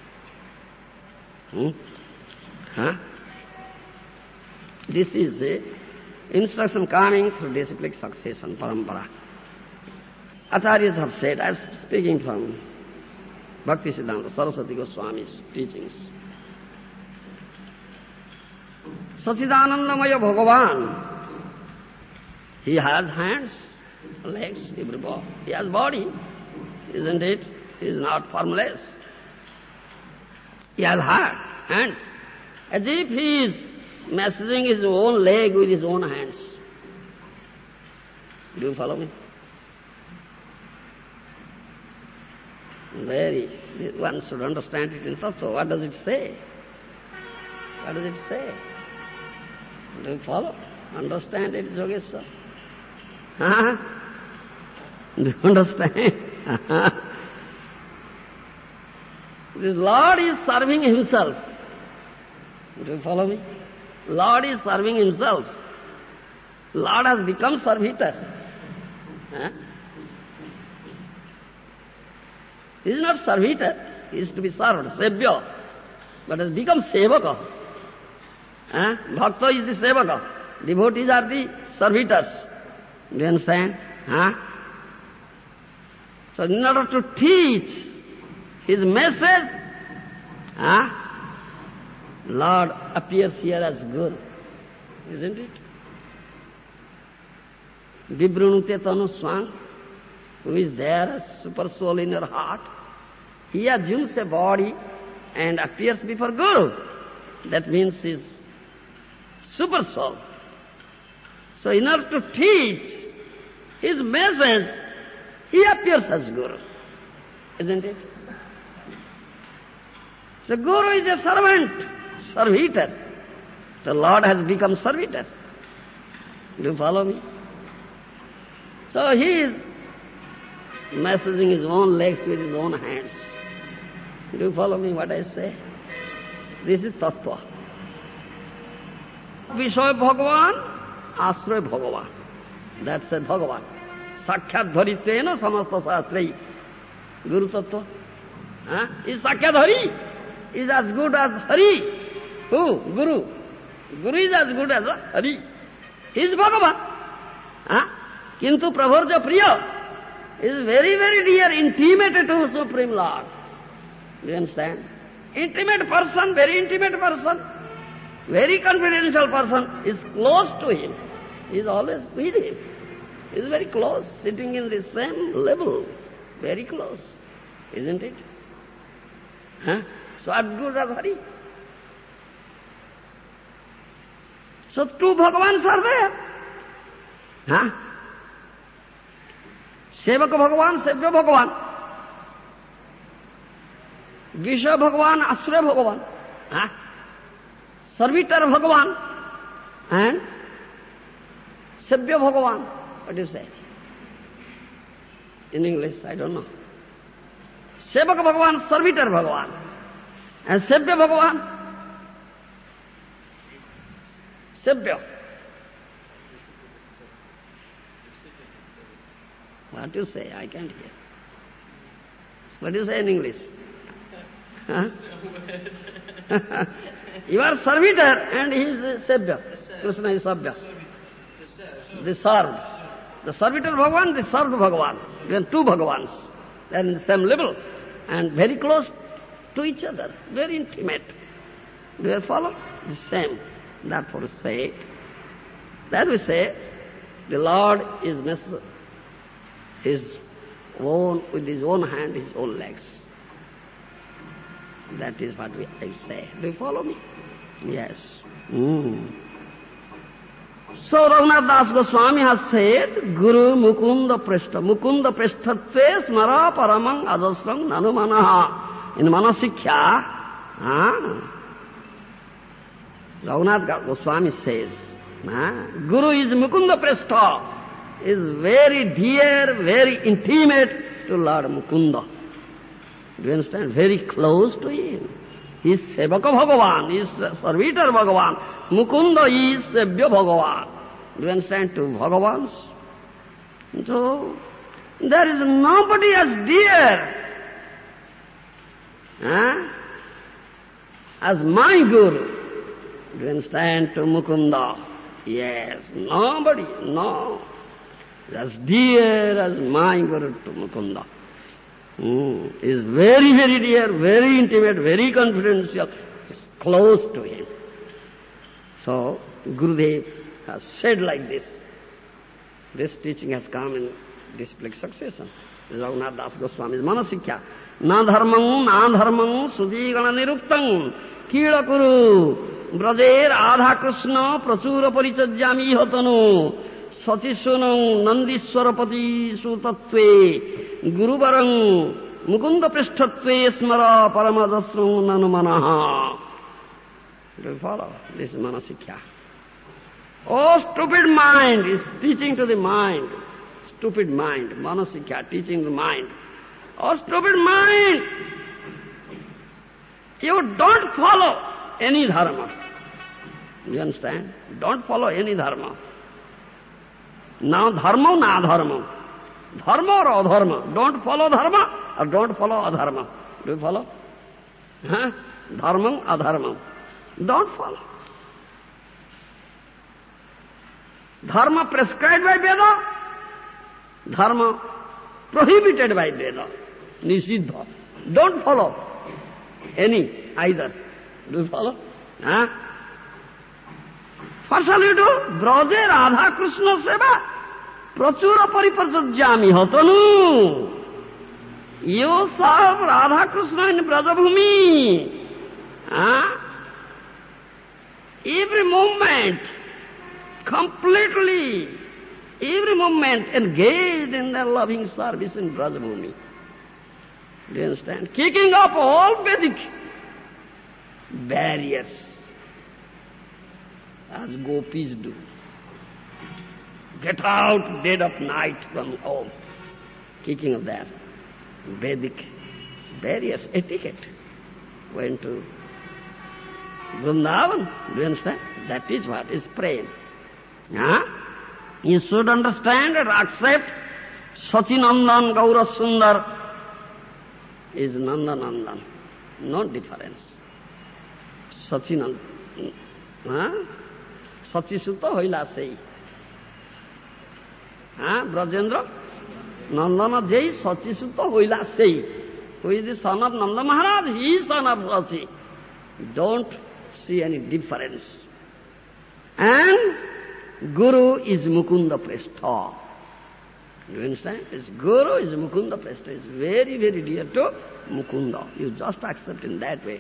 This is a instruction coming through disciplic succession, parampara. Acharyas have said, I am speaking from Bhaktisiddhanta Saraswati Goswami's teachings. Sachidanandamaya Bhagavan, he has hands, legs, every body. He has body, isn't it? He is not formless. He has hands, as if he is massaging his own leg with his own hands. Do you follow me? One should understand it in Tattva. What does it say? What does it say? Do you follow? Understand it, Yogeshwar? Do you understand? This Lord is serving himself. Do you follow me? Lord is serving himself. Lord has become servitor. He is not servitor, he is to be served, sevya, but has become sevaka. Bhakta is the sevaka. Devotees are the servitors. Do you understand? So in order to teach his message, Lord appears here as Guru, isn't it? Vibhrunute tanu swang, who is there as super soul in your heart, he assumes a body and appears before Guru. That means he is super soul. So in order to teach his message, he appears as Guru, isn't it? So Guru is a servant, servitor. The Lord has become servitor. Do you follow me? So he is massaging his own legs with his own hands. Do you follow me what I say? This is Tattva. Vishoy Bhagavan, Asray Bhagavan. That's a Bhagavan. Sakshat Dharitena Samasta Sastrai. Guru Tattva. Is Sakshat Hari. Is as good as Hari. Who? Guru. Guru is as good as Hari. He is Bhagavan. Kintu Prabhurja Priya. is very, very dear, intimate to Supreme Lord. Do you understand? Intimate person, very intimate person, very confidential person is close to him. He is always with him. He is very close, sitting in the same level, very close, isn't it? Huh? So Adguru Radhari. So two Bhagavans are there. Huh? Sevaka Bhagavan, Sevya Bhagavan. Visha Bhagavan, Asura Bhagavan. Huh? Servitor Bhagavan and Sevya Bhagavan. What do you say? In English, I don't know. Sevaka Bhagavan, Servitor Bhagavan. And Sevya Bhagavan, Sevya. What do you say? I can't hear. What do you say in English? Huh? You are servitor and he is Sevya. Krishna is Sevya. The served. The servitor Bhagavan, the served Bhagavan. There are two Bhagavans. They are in the same level and very close to each other, very intimate. Do you follow? The same. Therefore we say, the Lord is with his own hand, his own legs. That is what I say. Do you follow me? Yes. So Raghunath Das Goswami has said, Guru Mukunda Prishta. Mukunda Prishtatve Smara Paramang Ajasram Nanumanaha. In Manasikhya, Raghunath Goswami says, Guru is Mukunda Prishta, is very dear, very intimate to Lord Mukunda. Do you understand? Very close to him. He is Sevaka Bhagavan, he is Servitor Bhagavan. Mukunda is Sevya Bhagavan. Do you understand? Two Bhagavans. So, there is nobody as dear as my Guru. Do you understand? To Mukunda. Yes, nobody, no. As dear as my Guru to Mukunda. Is very, very dear, very intimate, very confidential, is close to him. So, Gurudev has said like this. This teaching has come in display succession. This is Raghunath Das Goswami's Manasikhya. Na dharmang sudhigana niruptang kila kuru brajer adha krishna prachura parichajyami hotanu sachisunam nandiswarapati sutatve guruvarang mukunda prishtatve smara paramajasram nanumanaha. Do you follow? This is Manasikhya. Oh, stupid mind is teaching to the mind. Stupid mind, Manasikhya, teaching the mind. Oh, stupid mind! You don't follow any dharma. Do you understand? Don't follow any dharma. Now dharma, na dharma. Dharma or adharma. Don't follow dharma or don't follow adharma. Do you follow? Dharma, adharma. Don't follow. Dharma prescribed by Veda, dharma prohibited by Veda, nisiddha. Don't follow any either. Do you follow? What shall you do? Braje Radha Krishna Seva prachura pariparjajyami hatanu. You serve Radha Krishna in Brajabhumi. Every moment, completely, every moment engaged in their loving service in Brajabhumi. Do you understand? Kicking up all Vedic barriers, as gopis do. Get out dead of night from home. Kicking up that Vedic barriers, etiquette. Went to Vrindavan. Do you understand? That is what is praying. You should understand and accept Sachinandan Gaura Sundar is Nandanandan. No difference. Sachinandan. Sachisuta hoila sei. Brajendra? Nandana Jai Sachi Sutta Hoila Sei. Who is the son of Nanda Maharaj? He is son of Sachi. Don't see any difference. And Guru is Mukunda Prestha. You understand? His Guru is Mukunda Prestha. It's very, very dear to Mukunda. You just accept in that way.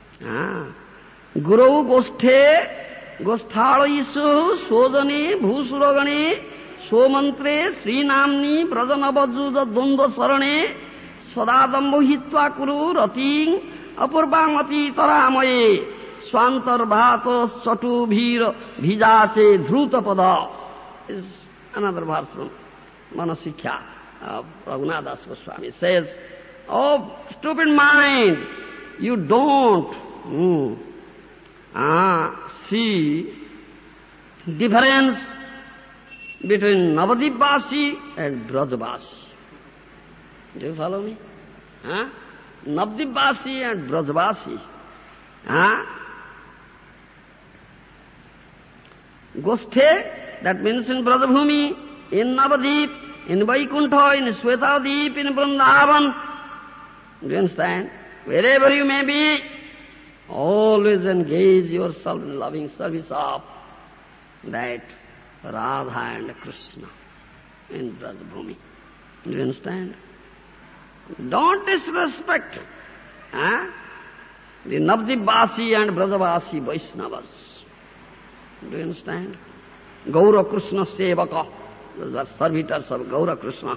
Guru Gosthe Gosthalo Isu Sodane Bhusuragane Somantre Sri Namni Brajanavajuda Dondva Sarane Sadadambo Hitva Kuru Rating Apurvamati Taramaye Swantar Bhato Satu Bhira Bhijache Dhrutapada is another verse from Manasikya of Raghunadas Goswami. Says, oh, stupid mind, you don't see difference between Navadipvasi and Brajavasi. Do you follow me? Navadipvasi and Brajavasi. Gosthe, that means in Brajabhumi, in Navadip, in Vaikuntha, in Svetadip, in Vrindavan. Do you understand? Wherever you may be, always engage yourself in loving service of that Radha and Krishna in Brajabhumi. Do you understand? Don't disrespect the Navadipvasi and Brajavasi Vaishnavas. Do you understand? Gaura Krishna Sevaka, those are servitors of Gaura Krishna.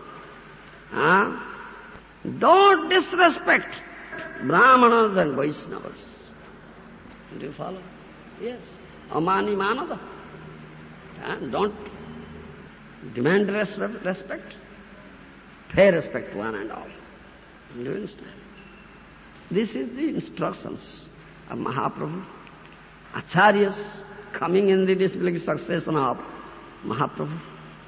Don't disrespect Brahmanas and Vaishnavas. Do you follow? Yes. Amani Manada. Don't demand respect. Pay respect to one and all. Do you understand? This is the instructions of Mahaprabhu. Acharyas coming in the disciplic succession of Mahaprabhu.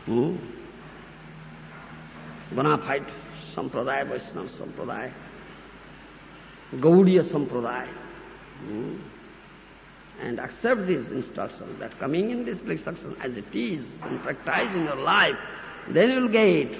Bona fide Sampradaya, Vaishnava Sampradaya, Gaudiya Sampradaya. And accept these instructions that coming in disciplic succession as it is and practice in your life, then you will get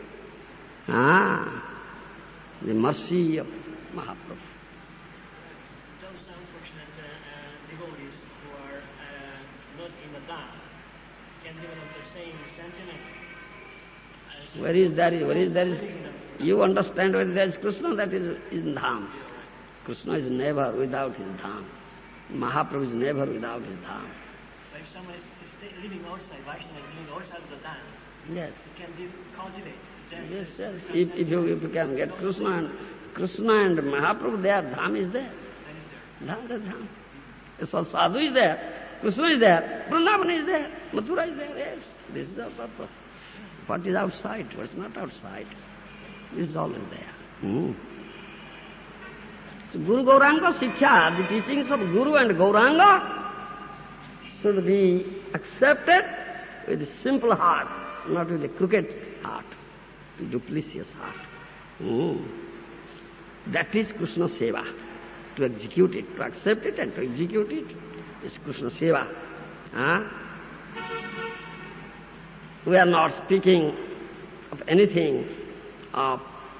the mercy of Mahaprabhu. Those unfortunate devotees who are not in the Dham can develop the same sentiment. Where is there is you understand where there is Krishna, that is in Dham. Krishna is never without his Dham. Mahaprabhu is never without his Dham. But if someone is living outside, Vaishnava is living outside of the Dham, Yes. it can cultivate. Yes. If you can get Krishna and Mahaprabhu there, Dham is there. Dham. So Sadhu is there, Krishna is there, Vrindavan is there, Mathura is there, yes. This is the purpose. What is outside, what is not outside, this is always there. So Guru Gauranga Siksha, the teachings of Guru and Gauranga should be accepted with a simple heart, not with a crooked heart, a duplicitous heart. That is Krishna Seva. To execute it, to accept it and to execute it is Krishna Seva. We are not speaking of anything of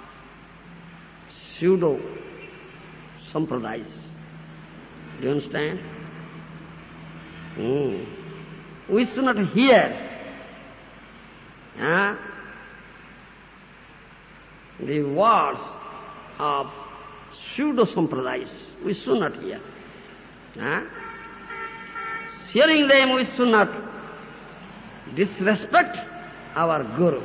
pseudo sampradayas. Do you understand? We should not hear the words of pseudo-sampradayas. We should not hear. Hearing them, we should not disrespect our Guru.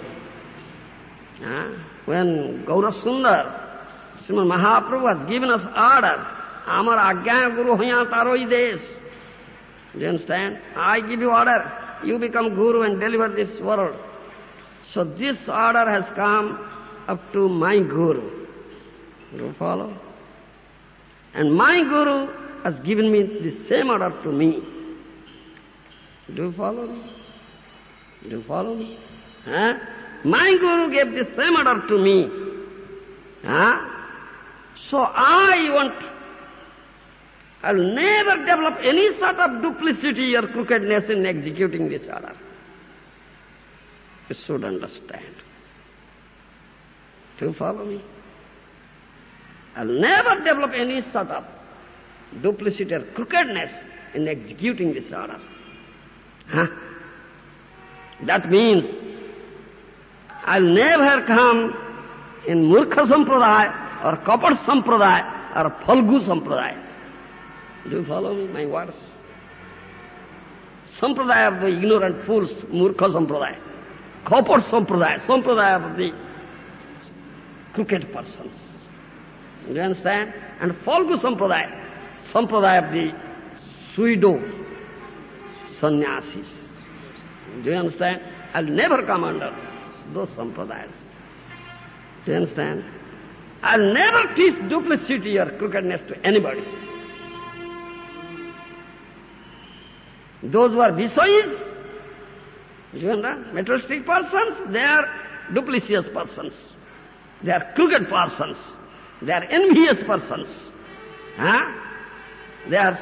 When Gaura Sundar, Srimad Mahaprabhu has given us order, Amar Agya Guru Hoya Taroi Des. Do you understand? I give you order, you become Guru and deliver this world. So this order has come up to my Guru. Do you follow? And my Guru has given me the same order to me. Do you follow me? Do you follow me? My Guru gave the same order to me. So I'll never develop any sort of duplicity or crookedness in executing this order. You should understand. Do you follow me? I'll never develop any sort of duplicity or crookedness in executing this order. Huh? That means I'll never come in Murkha Sampradaya or Kapat Sampradaya or Phalgu Sampradaya. Do you follow me, my words? Sampradaya of the ignorant fools, Murkha Sampradaya. Kapat Sampradaya, Sampradaya of the crooked persons. Do you understand? And Phalgu Sampradaya, Sampradaya of the pseudo sannyasis. Do you understand? I'll never come under those sampradayas. Do you understand? I'll never teach duplicity or crookedness to anybody. Those who are Visayis, do you understand? Materialistic persons, they are duplicitous persons. They are crooked persons. They are envious persons. Huh? They are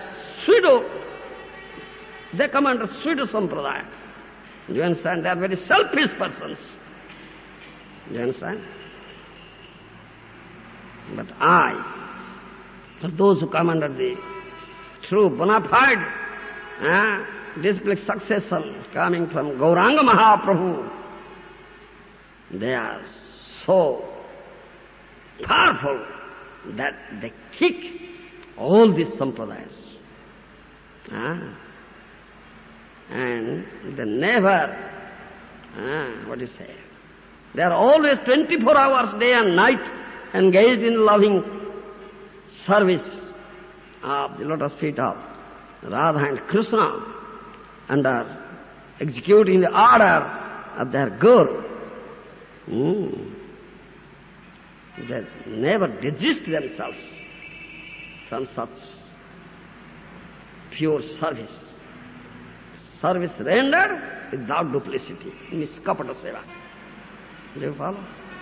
they come under pseudo sampradaya. Do you understand? They are very selfish persons. Do you understand? But for those who come under the true bona fide disciplic succession coming from Gauranga Mahaprabhu, they are so powerful that they kick all these sampradayas. And they never, they are always 24 hours day and night engaged in loving service of the lotus feet of Radha and Krishna and are executing the order of their Guru. They never desist themselves from such pure service. Service rendered without duplicity, niskapata seva. Do you follow?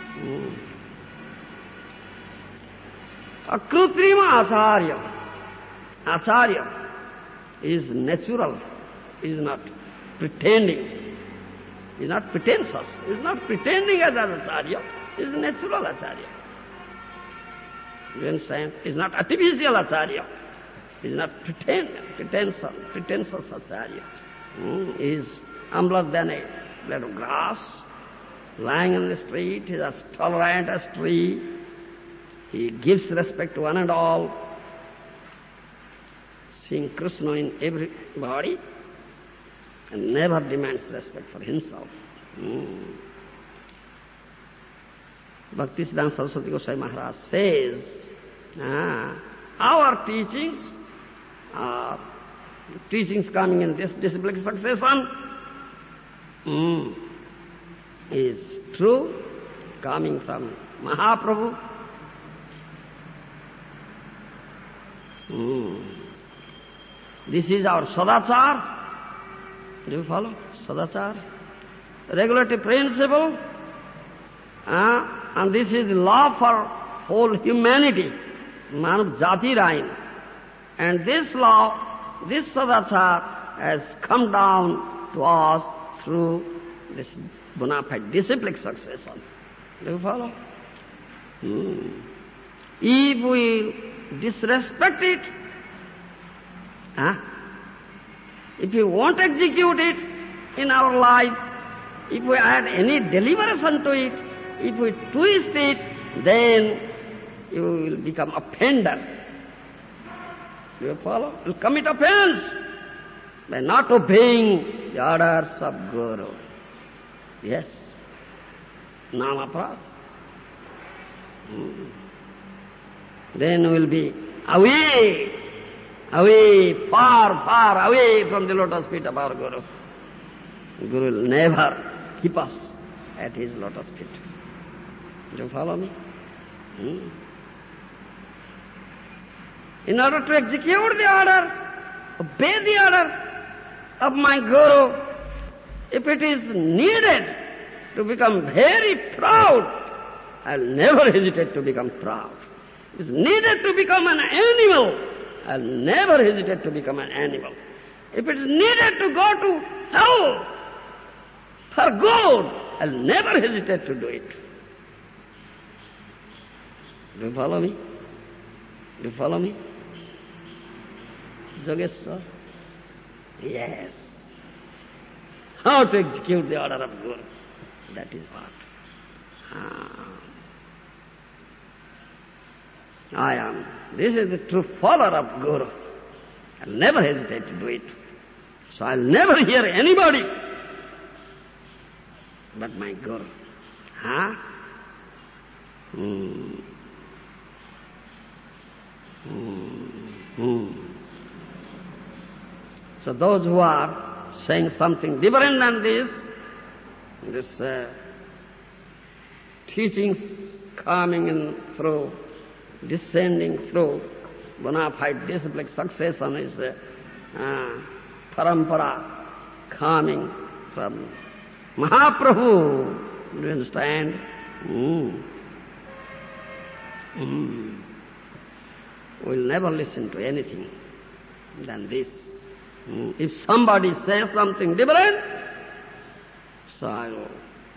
Akrutrima acharya. Acharya is natural, is not pretending, is not pretentious, is not pretending as an acharya, is natural acharya. Do you understand? Is not artificial acharya, is not pretentious acharya. Is humbler than a blade of grass, lying on the street, he is as tolerant as tree, he gives respect to one and all, seeing Krishna in everybody, and never demands respect for himself. Bhaktisiddhanta Saraswati Goswami Maharaj says, our teachings coming in this disciplic succession is true, coming from Mahaprabhu. This is our sadachar. Do you follow? Sadachar. Regulative principle. And this is the law for whole humanity. Manav Jati Rain. And this law, this sadachar has come down to us through this bona fide disciplic succession. Do you follow? If we disrespect it, if we won't execute it in our life, if we add any deliberation to it, if we twist it, then you will become offender. Do you follow? You will commit offense by not obeying the orders of Guru. Yes. Namaprad. Then we will be away, far away from the lotus feet of our Guru. Guru will never keep us at his lotus feet. Do you follow me? In order to execute the order, obey the order of my Guru, if it is needed to become very proud, I'll never hesitate to become proud. If it's needed to become an animal, I'll never hesitate to become an animal. If it is needed to go to hell for good, I'll never hesitate to do it. Do you follow me? Do you follow me? Yogeshwar? Yes. How to execute the order of Guru? That is what. I am. This is the true follower of Guru. I'll never hesitate to do it. So I'll never hear anybody but my Guru. Huh? So those who are saying something different than this teachings coming in through, descending through bona fide disciplic succession is parampara coming from Mahaprabhu. Do you understand? We'll never listen to anything than this. If somebody says something different, so I will,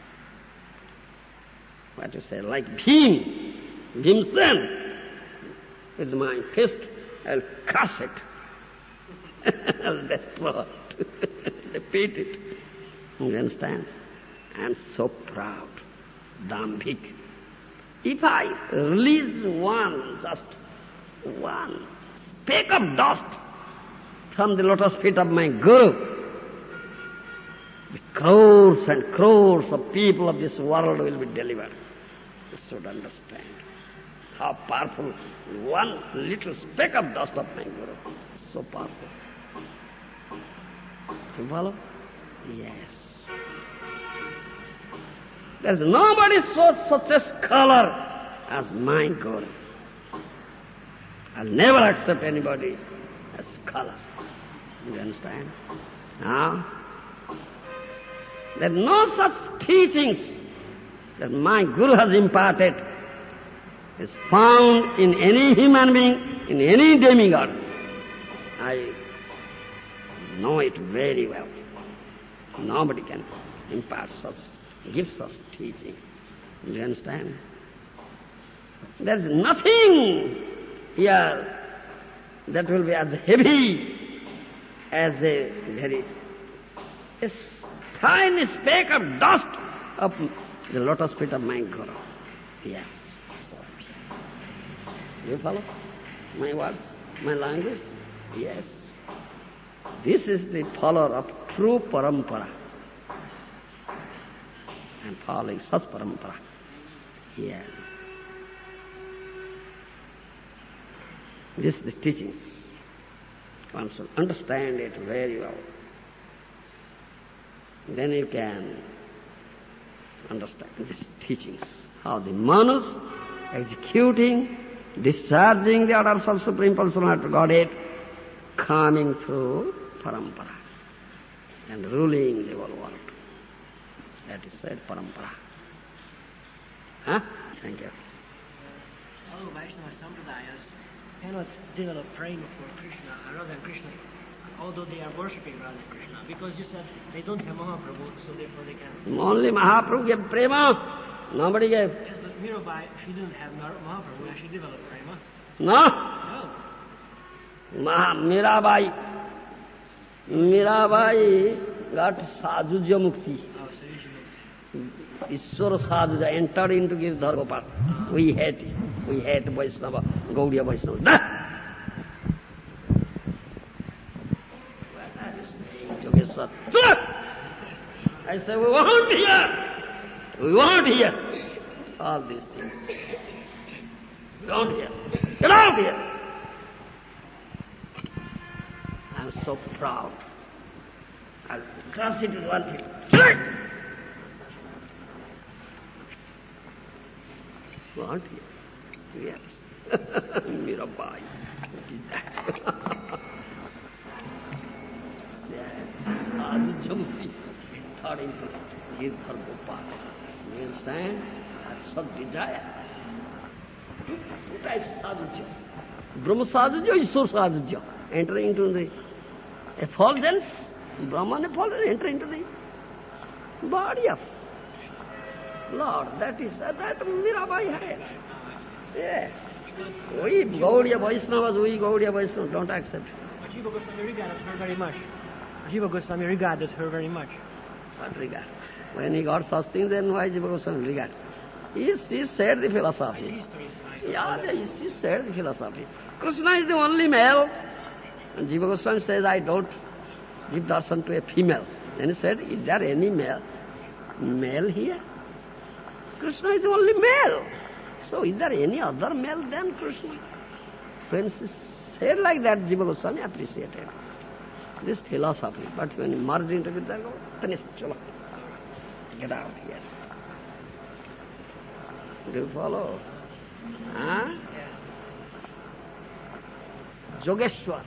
what to say, like Bhimsen, with my fist, I'll crush it. I'll destroy it, defeat it. You understand? I'm so proud, dambhik. If I release just one speck of dust from the lotus feet of my Guru, the crores and crores of people of this world will be delivered. You should understand how powerful one little speck of dust of my Guru. So powerful. You follow? Yes. There's nobody such a scholar as my Guru. I'll never accept anybody as scholar. You understand? Now, there's no such teachings that my Guru has imparted is found in any human being, in any demigod. I know it very well. Nobody can impart such, give such teaching. Do you understand? There's nothing here that will be as heavy as a tiny speck of dust of the lotus feet of my Guru. Yes. Do you follow my words, my language? Yes. This is the follower of true parampara. I'm following such parampara. Yes. This is the teachings. One should understand it very well. Then you can understand these teachings. How the Manus executing, discharging the orders of Supreme Personality of Godhead, coming through parampara and ruling the whole world. That is said parampara. Huh? Thank you. All Vaishnava Sampradayas cannot develop prema for Krishna, Radha and Krishna, although they are worshipping Radha and Krishna, because you said they don't have Mahaprabhu, so therefore they can. Only Mahaprabhu gave prema. Nobody gave. Yes, but Mirabai, she didn't have Mahaprabhu, and she developed prema. No? Mirabai got Sajuja Mukti. Oh, so you should Ishwara Sajuja entered into Girdhar Gopal. We hate Vaishnava, Gaudiya Vaishnava. What are you saying, Yogeshwar? I say, we won't hear all these things. We won't hear. Get out here! I'm so proud. I'll crush it with one thing. Won't hear. Yes. Mirabai. Sajjampi. Third into Girdhar Gopal. You understand? That's such desire. Two types of sadhya. Brahma sadhya, Ishwar sadhya. Entering into the effulgence, Brahman effulgence, enter into the body of Lord. That Mirabai had. Yeah. We Gaudiya Vaishnavas, we Gaudiya Vaishnavas don't accept. But Jiva Goswami regarded her very much. Jiva Goswami regarded her very much. What regard? When he got such things, then why Jiva Goswami regard? He said the philosophy. Yeah, he said the philosophy. Krishna is the only male. And Jiva Goswami says, I don't give darshan to a female. Then he said, is there any male here? Krishna is the only male. So is there any other male than Krishna? When he said like that, Jiva Goswami appreciated this philosophy. But when he merged into Vidya, then it's chala. Get out here. Do you follow? Huh? Yes. Yogeshwar.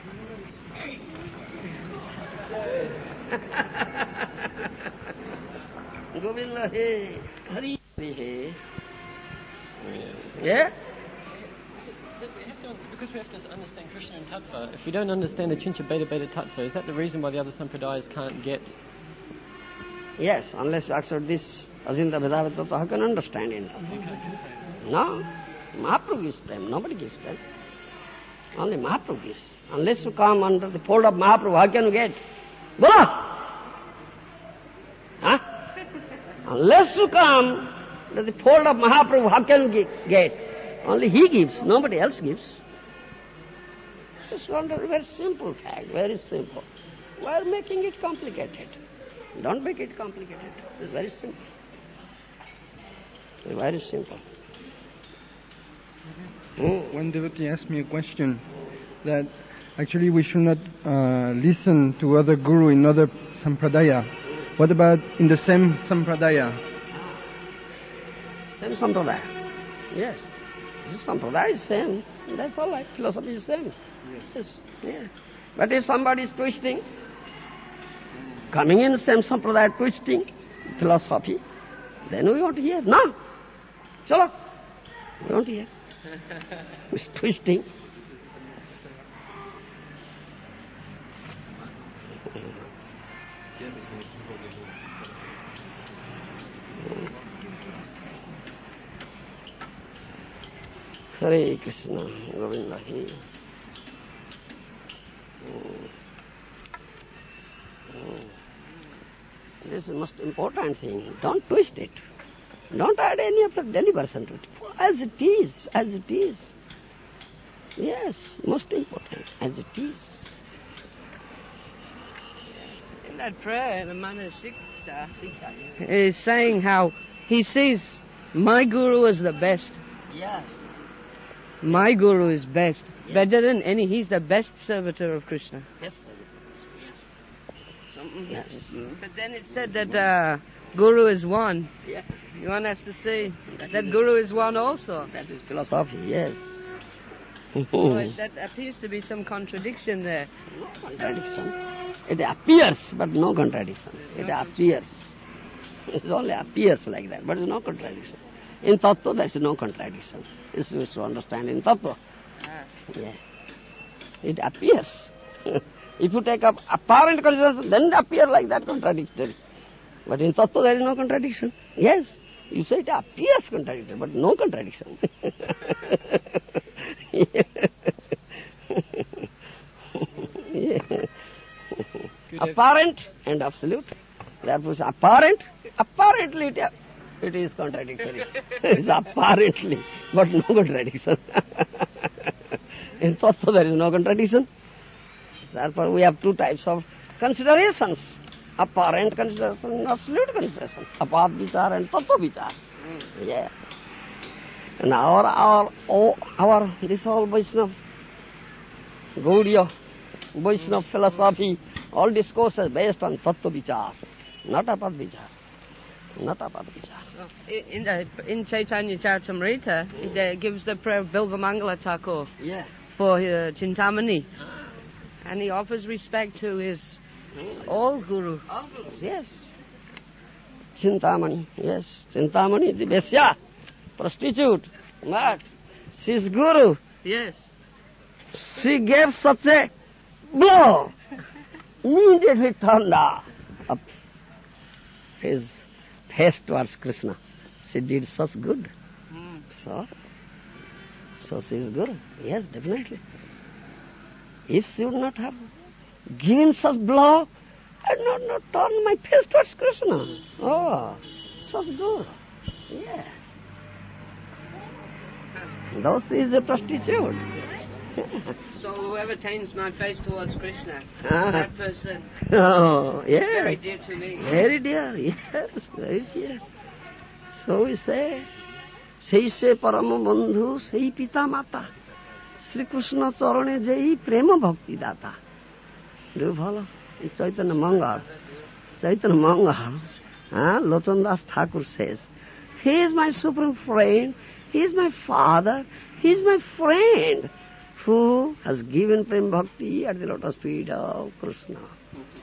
Govinda he, Hari he. Yeah? Because we have to understand Krishna and Tattva, if we don't understand the Chincha Beta Beta Tattva, is that the reason why the other sampradayas can't get? Yes, unless you accept this Ajinta Vedavata Tattva, how can you understand it? No, Mahaprabhu gives them, nobody gives them. Only Mahaprabhu gives. Unless you come under the fold of Mahaprabhu, how can you get? Bola! Huh? Unless you come under the fold of Mahaprabhu, how can you get? Only he gives, nobody else gives. Just wonder, very simple fact, very simple. Why are you making it complicated? Don't make it complicated. It's very simple. It's very simple. One devotee asked me a question that actually we should not listen to other guru in other sampradaya. What about in the same sampradaya? Same sampradaya. Yes. This sampradaya is same. That's all right. Philosophy is same. Yes. Yeah. But if somebody is twisting, coming in the same sampradaya, twisting philosophy, then we won't hear. No. Chalo. We won't hear. It's twisting. Hare Krishna, Govinda Hari. This is the most important thing. Don't twist it. Don't add any of the deliberation to it. As it is, as it is. Yes, most important, as it is. In that prayer, the Manasikta is saying how he sees my guru as the best. Yes. My guru is best, better than any. He's the best servitor of Krishna. Yes, Yes. But then it said that guru is one. Yeah. One has to say that guru is one also. That is philosophy, yes. So that appears to be some contradiction there. No contradiction. It appears, but no contradiction. It appears. It only appears like that, but there is no contradiction. In Tattva, there is no contradiction. This is to understand in Tattva. Yeah. It appears. If you take up apparent consciousness, then it appears like that contradictory. But in Tattva, there is no contradiction. Yes. You say it appears contradictory, but no contradiction. Yeah. Apparent and absolute. Therefore, it's apparent. Apparently, it is contradictory. It's apparently, but no contradiction. In Tattva, there is no contradiction. Therefore, we have two types of considerations. Apparent consideration and absolute consideration. Apat vichar and Tattva vichar. Yeah. And this whole Vaishnava, Gaudiya, Vaishnava philosophy, all discourses based on Tattva vichar, not Apat vichar. Not Apat vichar. In Chaitanya Charitamrita, it gives the prayer of Bilva Mangala Thakur Yeah. for Chintamani. And he offers respect to his all guru. All gurus, yes. Chintamani, yes. Chintamani, the Vesya, prostitute, but she's guru. Yes. She gave such a blow, immediately turned up his face towards Krishna. She did such good. So, So she is Guru. Yes, definitely. If she would not have given such blow, I would not turn my face towards Krishna. Oh, such Guru. Yes. Thus is a prostitute. So whoever turns my face towards Krishna, that person Oh, yes. is very dear to me. Very dear, yes, very dear. So we say, sei se parama bandhu, sei pita mata. Sri Krishna charane jai prema bhakti data. Do you follow? In Chaitanya Mangal, Lotan Das Thakur says, he is my supreme friend, he is my father, he is my friend, who has given prema bhakti at the lotus feet of Krishna.